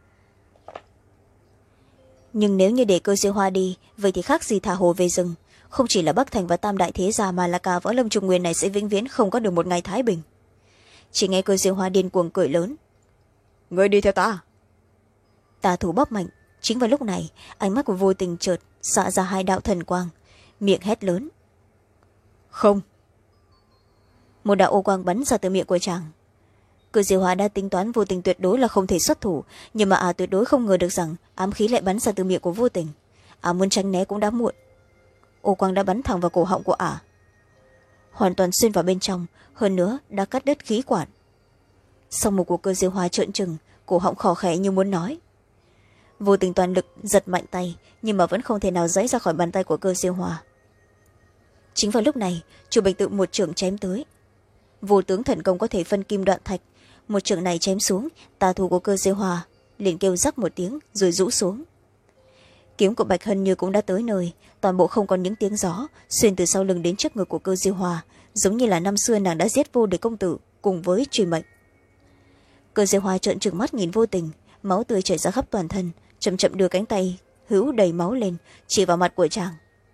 Speaker 1: Nhưng nếu như để Cơ Diêu Hòa đi, vậy thì khác gì thả hồ về rừng. Không chỉ là Bắc Thành và Tam Đại Thế Gia mà là cả võ lâm trung nguyên này sẽ vĩnh viễn không có được một ngày thái bình. Chỉ nghe Cơ Diêu Hòa điên cuồng cười lớn:
Speaker 2: người đi theo ta.
Speaker 1: Tà thủ bóp mạnh. Chính vào lúc này, ánh mắt của vô tình chợt xạ ra hai đạo thần quang, miệng hét lớn:
Speaker 2: không.
Speaker 1: Một đạo ô quang bắn ra từ miệng của chàng. Cơ Diêu Hòa đã tính toán vô tình tuyệt đối là không thể xuất thủ, nhưng mà à tuyệt đối không ngờ được rằng ám khí lại bắn ra từ miệng của vô tình. À muốn tránh né cũng đã muộn. Ô quang đã bắn thẳng vào cổ họng của ả, hoàn toàn xuyên vào bên trong, hơn nữa đã cắt đứt khí quản. Song mục của Cơ Diêu Hòa trợn trừng, cổ họng khò khẽ như muốn nói. Vô tình toàn lực giật mạnh tay, nhưng mà vẫn không thể nào giãy ra khỏi bàn tay của Cơ Diêu Hòa. Chính vào lúc này, Chu Bạch Tự một chưởng chém tới. Vô tướng thần công có thể phân kim đoạn thạch, một chưởng này chém xuống, tà thủ của Cơ Diêu Hòa liền kêu rắc một tiếng rồi rũ xuống. Kiếm của Bạch Hân Như cũng đã tới nơi, toàn bộ không còn những tiếng gió, xuyên từ sau lưng đến trước ngực của Cơ Diêu Hòa, giống như là năm xưa nàng đã giết Vô Địch công tử cùng với truy mệnh. Cơ Diêu Hòa trợn trừng mắt nhìn vô tình, máu tươi chảy ra khắp toàn thân, chậm chậm đưa cánh tay hữu đầy máu lên chỉ vào mặt của chàng.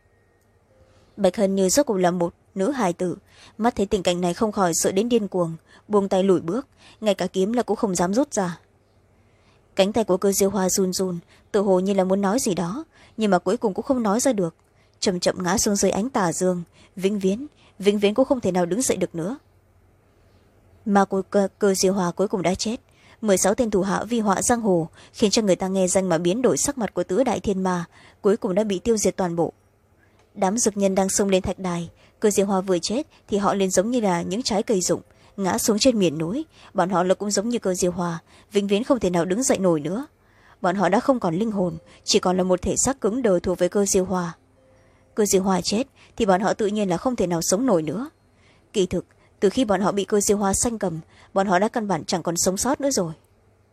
Speaker 1: Bạch Hân Như rốt cuộc là một nữ hài tử, mắt thấy tình cảnh này không khỏi sợ đến điên cuồng, buông tay lùi bước, ngay cả kiếm là cũng không dám rút ra. Cánh tay của Cơ Diêu Hòa run run, tự hồ như là muốn nói gì đó, nhưng mà cuối cùng cũng không nói ra được, chậm chậm ngã xuống dưới ánh tà dương, vĩnh viễn vĩnh viễn cũng không thể nào đứng dậy được nữa. Mà của Cơ, Cơ Diêu Hòa cuối cùng đã chết. mười sáu tên thủ hạ vi họa giang hồ, khiến cho người ta nghe danh mà biến đổi sắc mặt của tứ đại thiên ma, cuối cùng đã bị tiêu diệt toàn bộ. Đám dược nhân đang xông lên thạch đài, Cơ Diêu Hòa vừa chết thì họ liền giống như là những trái cây rụng ngã xuống trên miền núi. Bọn họ là cũng giống như Cơ Diêu Hòa, vĩnh viễn không thể nào đứng dậy nổi nữa. Bọn họ đã không còn linh hồn, chỉ còn là một thể xác cứng đờ thuộc về Cơ Diêu Hòa. Cơ Diêu Hòa chết thì bọn họ tự nhiên là không thể nào sống nổi nữa. Kỳ thực, từ khi bọn họ bị Cơ Diêu Hòa sanh cầm, bọn họ đã căn bản chẳng còn sống sót nữa rồi.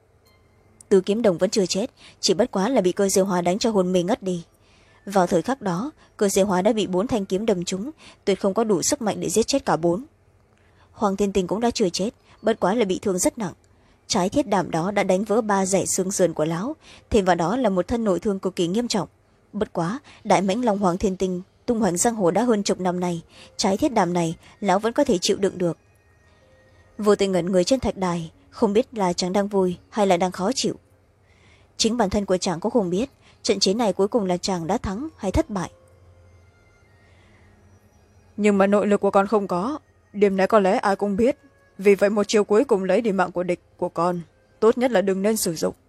Speaker 1: Từ Kiếm Đồng vẫn chưa chết, chỉ bất quá là bị Cơ Diêu Hòa đánh cho hồn mê ngất đi. Vào thời khắc đó, Cơ Diêu Hòa đã bị bốn thanh kiếm đâm trúng, tuyệt không có đủ sức mạnh để giết chết cả bốn. Hoàng Thiên Tình cũng đã chưa chết, bất quá là bị thương rất nặng. Trái thiết đảm đó đã đánh vỡ ba dãy xương sườn của lão, thêm vào đó là một thân nội thương cực kỳ nghiêm trọng. Bất quá, đại mãnh long Hoàng Thiên Tình tung hoành giang hồ đã hơn chục năm nay, trái thiết đảm này lão vẫn có thể chịu đựng được. Vô Tình ngẩn người trên thạch đài, không biết là chàng đang vui hay là đang khó chịu. Chính bản thân của chàng cũng không biết trận chiến này cuối cùng là chàng đã thắng hay thất bại.
Speaker 2: Nhưng mà nội lực của con không có, điểm này có lẽ ai cũng biết, vì vậy một chiều cuối cùng lấy đi mạng của địch của con, tốt nhất là đừng nên sử dụng.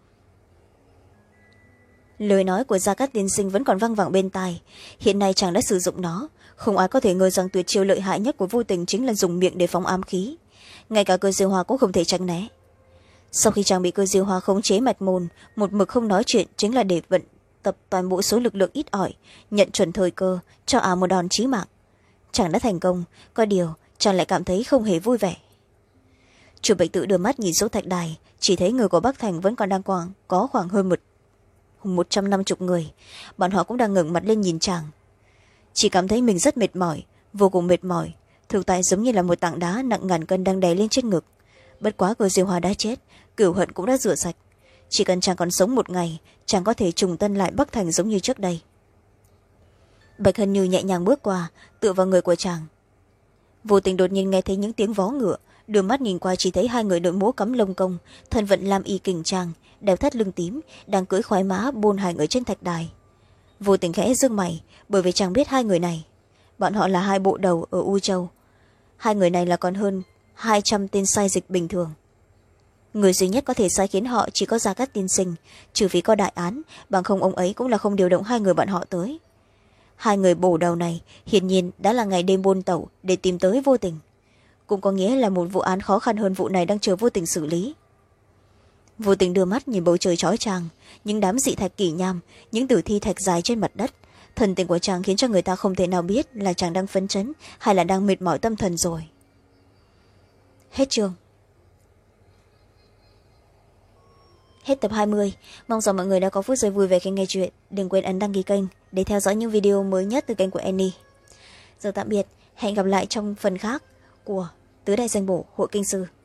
Speaker 1: Lời nói của Gia Cát Tiên Sinh vẫn còn vang vẳng bên tai. Hiện nay chàng đã sử dụng nó, không ai có thể ngờ rằng tuyệt chiêu lợi hại nhất của Vô Tình chính là dùng miệng để phóng ám khí. Ngay cả Cơ Diêu Hòa cũng không thể tránh né. Sau khi chàng bị Cơ Diêu Hòa khống chế mạch môn, một mực không nói chuyện chính là để vận tập toàn bộ số lực lượng ít ỏi, nhận chuẩn thời cơ cho ả một đòn chí mạng. Chàng đã thành công, có điều chàng lại cảm thấy không hề vui vẻ. Chủ Bạch Tự đưa mắt nhìn xuống thạch đài, chỉ thấy người của Bắc Thành vẫn còn đang quảng, có khoảng hơn một một trăm năm mươi người. Bọn họ cũng đang ngẩng mặt lên nhìn chàng, chỉ cảm thấy mình rất mệt mỏi, vô cùng mệt mỏi, thực tại giống như là một tảng đá nặng ngàn cân đang đè lên trên ngực. Bất quá Cơ Diêu Hòa đã chết, cửu hận cũng đã rửa sạch, chỉ cần chàng còn sống một ngày, chàng có thể trùng tân lại Bắc Thành giống như trước đây. Bạch Hân Như nhẹ nhàng bước qua, tựa vào người của chàng. Vô Tình đột nhiên nghe thấy những tiếng vó ngựa, đưa mắt nhìn qua chỉ thấy hai người đội mũ cắm lông công, thân vận lam y kình trang, đeo thắt lưng tím, đang cưỡi khoái mã bôn hành ở trên thạch đài. Vô Tình khẽ giương mày, bởi vì chàng biết hai người này, bọn họ là hai bộ đầu ở U Châu. Hai người này là còn hơn hai trăm tên sai dịch bình thường. Người duy nhất có thể sai khiến họ chỉ có Gia Cát Tiên Sinh, trừ phí có đại án, bằng không ông ấy cũng là không điều động hai người bọn họ tới. Hai người bổ đầu này hiển nhiên đã là ngày đêm buôn tẩu để tìm tới Vô Tình, cũng có nghĩa là một vụ án khó khăn hơn vụ này đang chờ Vô Tình xử lý. Vô Tình đưa mắt nhìn bầu trời chói chang, những đám dị thạch kỷ nham, những tử thi thạch dài trên mặt đất. Thần tình của chàng khiến cho người ta không thể nào biết là chàng đang phấn chấn hay là đang mệt mỏi tâm thần rồi. Hết chương. Hết tập hai mươi. Mong rằng mọi người đã có phút giây vui vẻ khi nghe chuyện. Đừng quên ấn đăng ký kênh để theo dõi những video mới nhất từ kênh của Annie. giờ tạm biệt, hẹn gặp lại trong phần khác của tứ đại danh bổ hội kinh sư.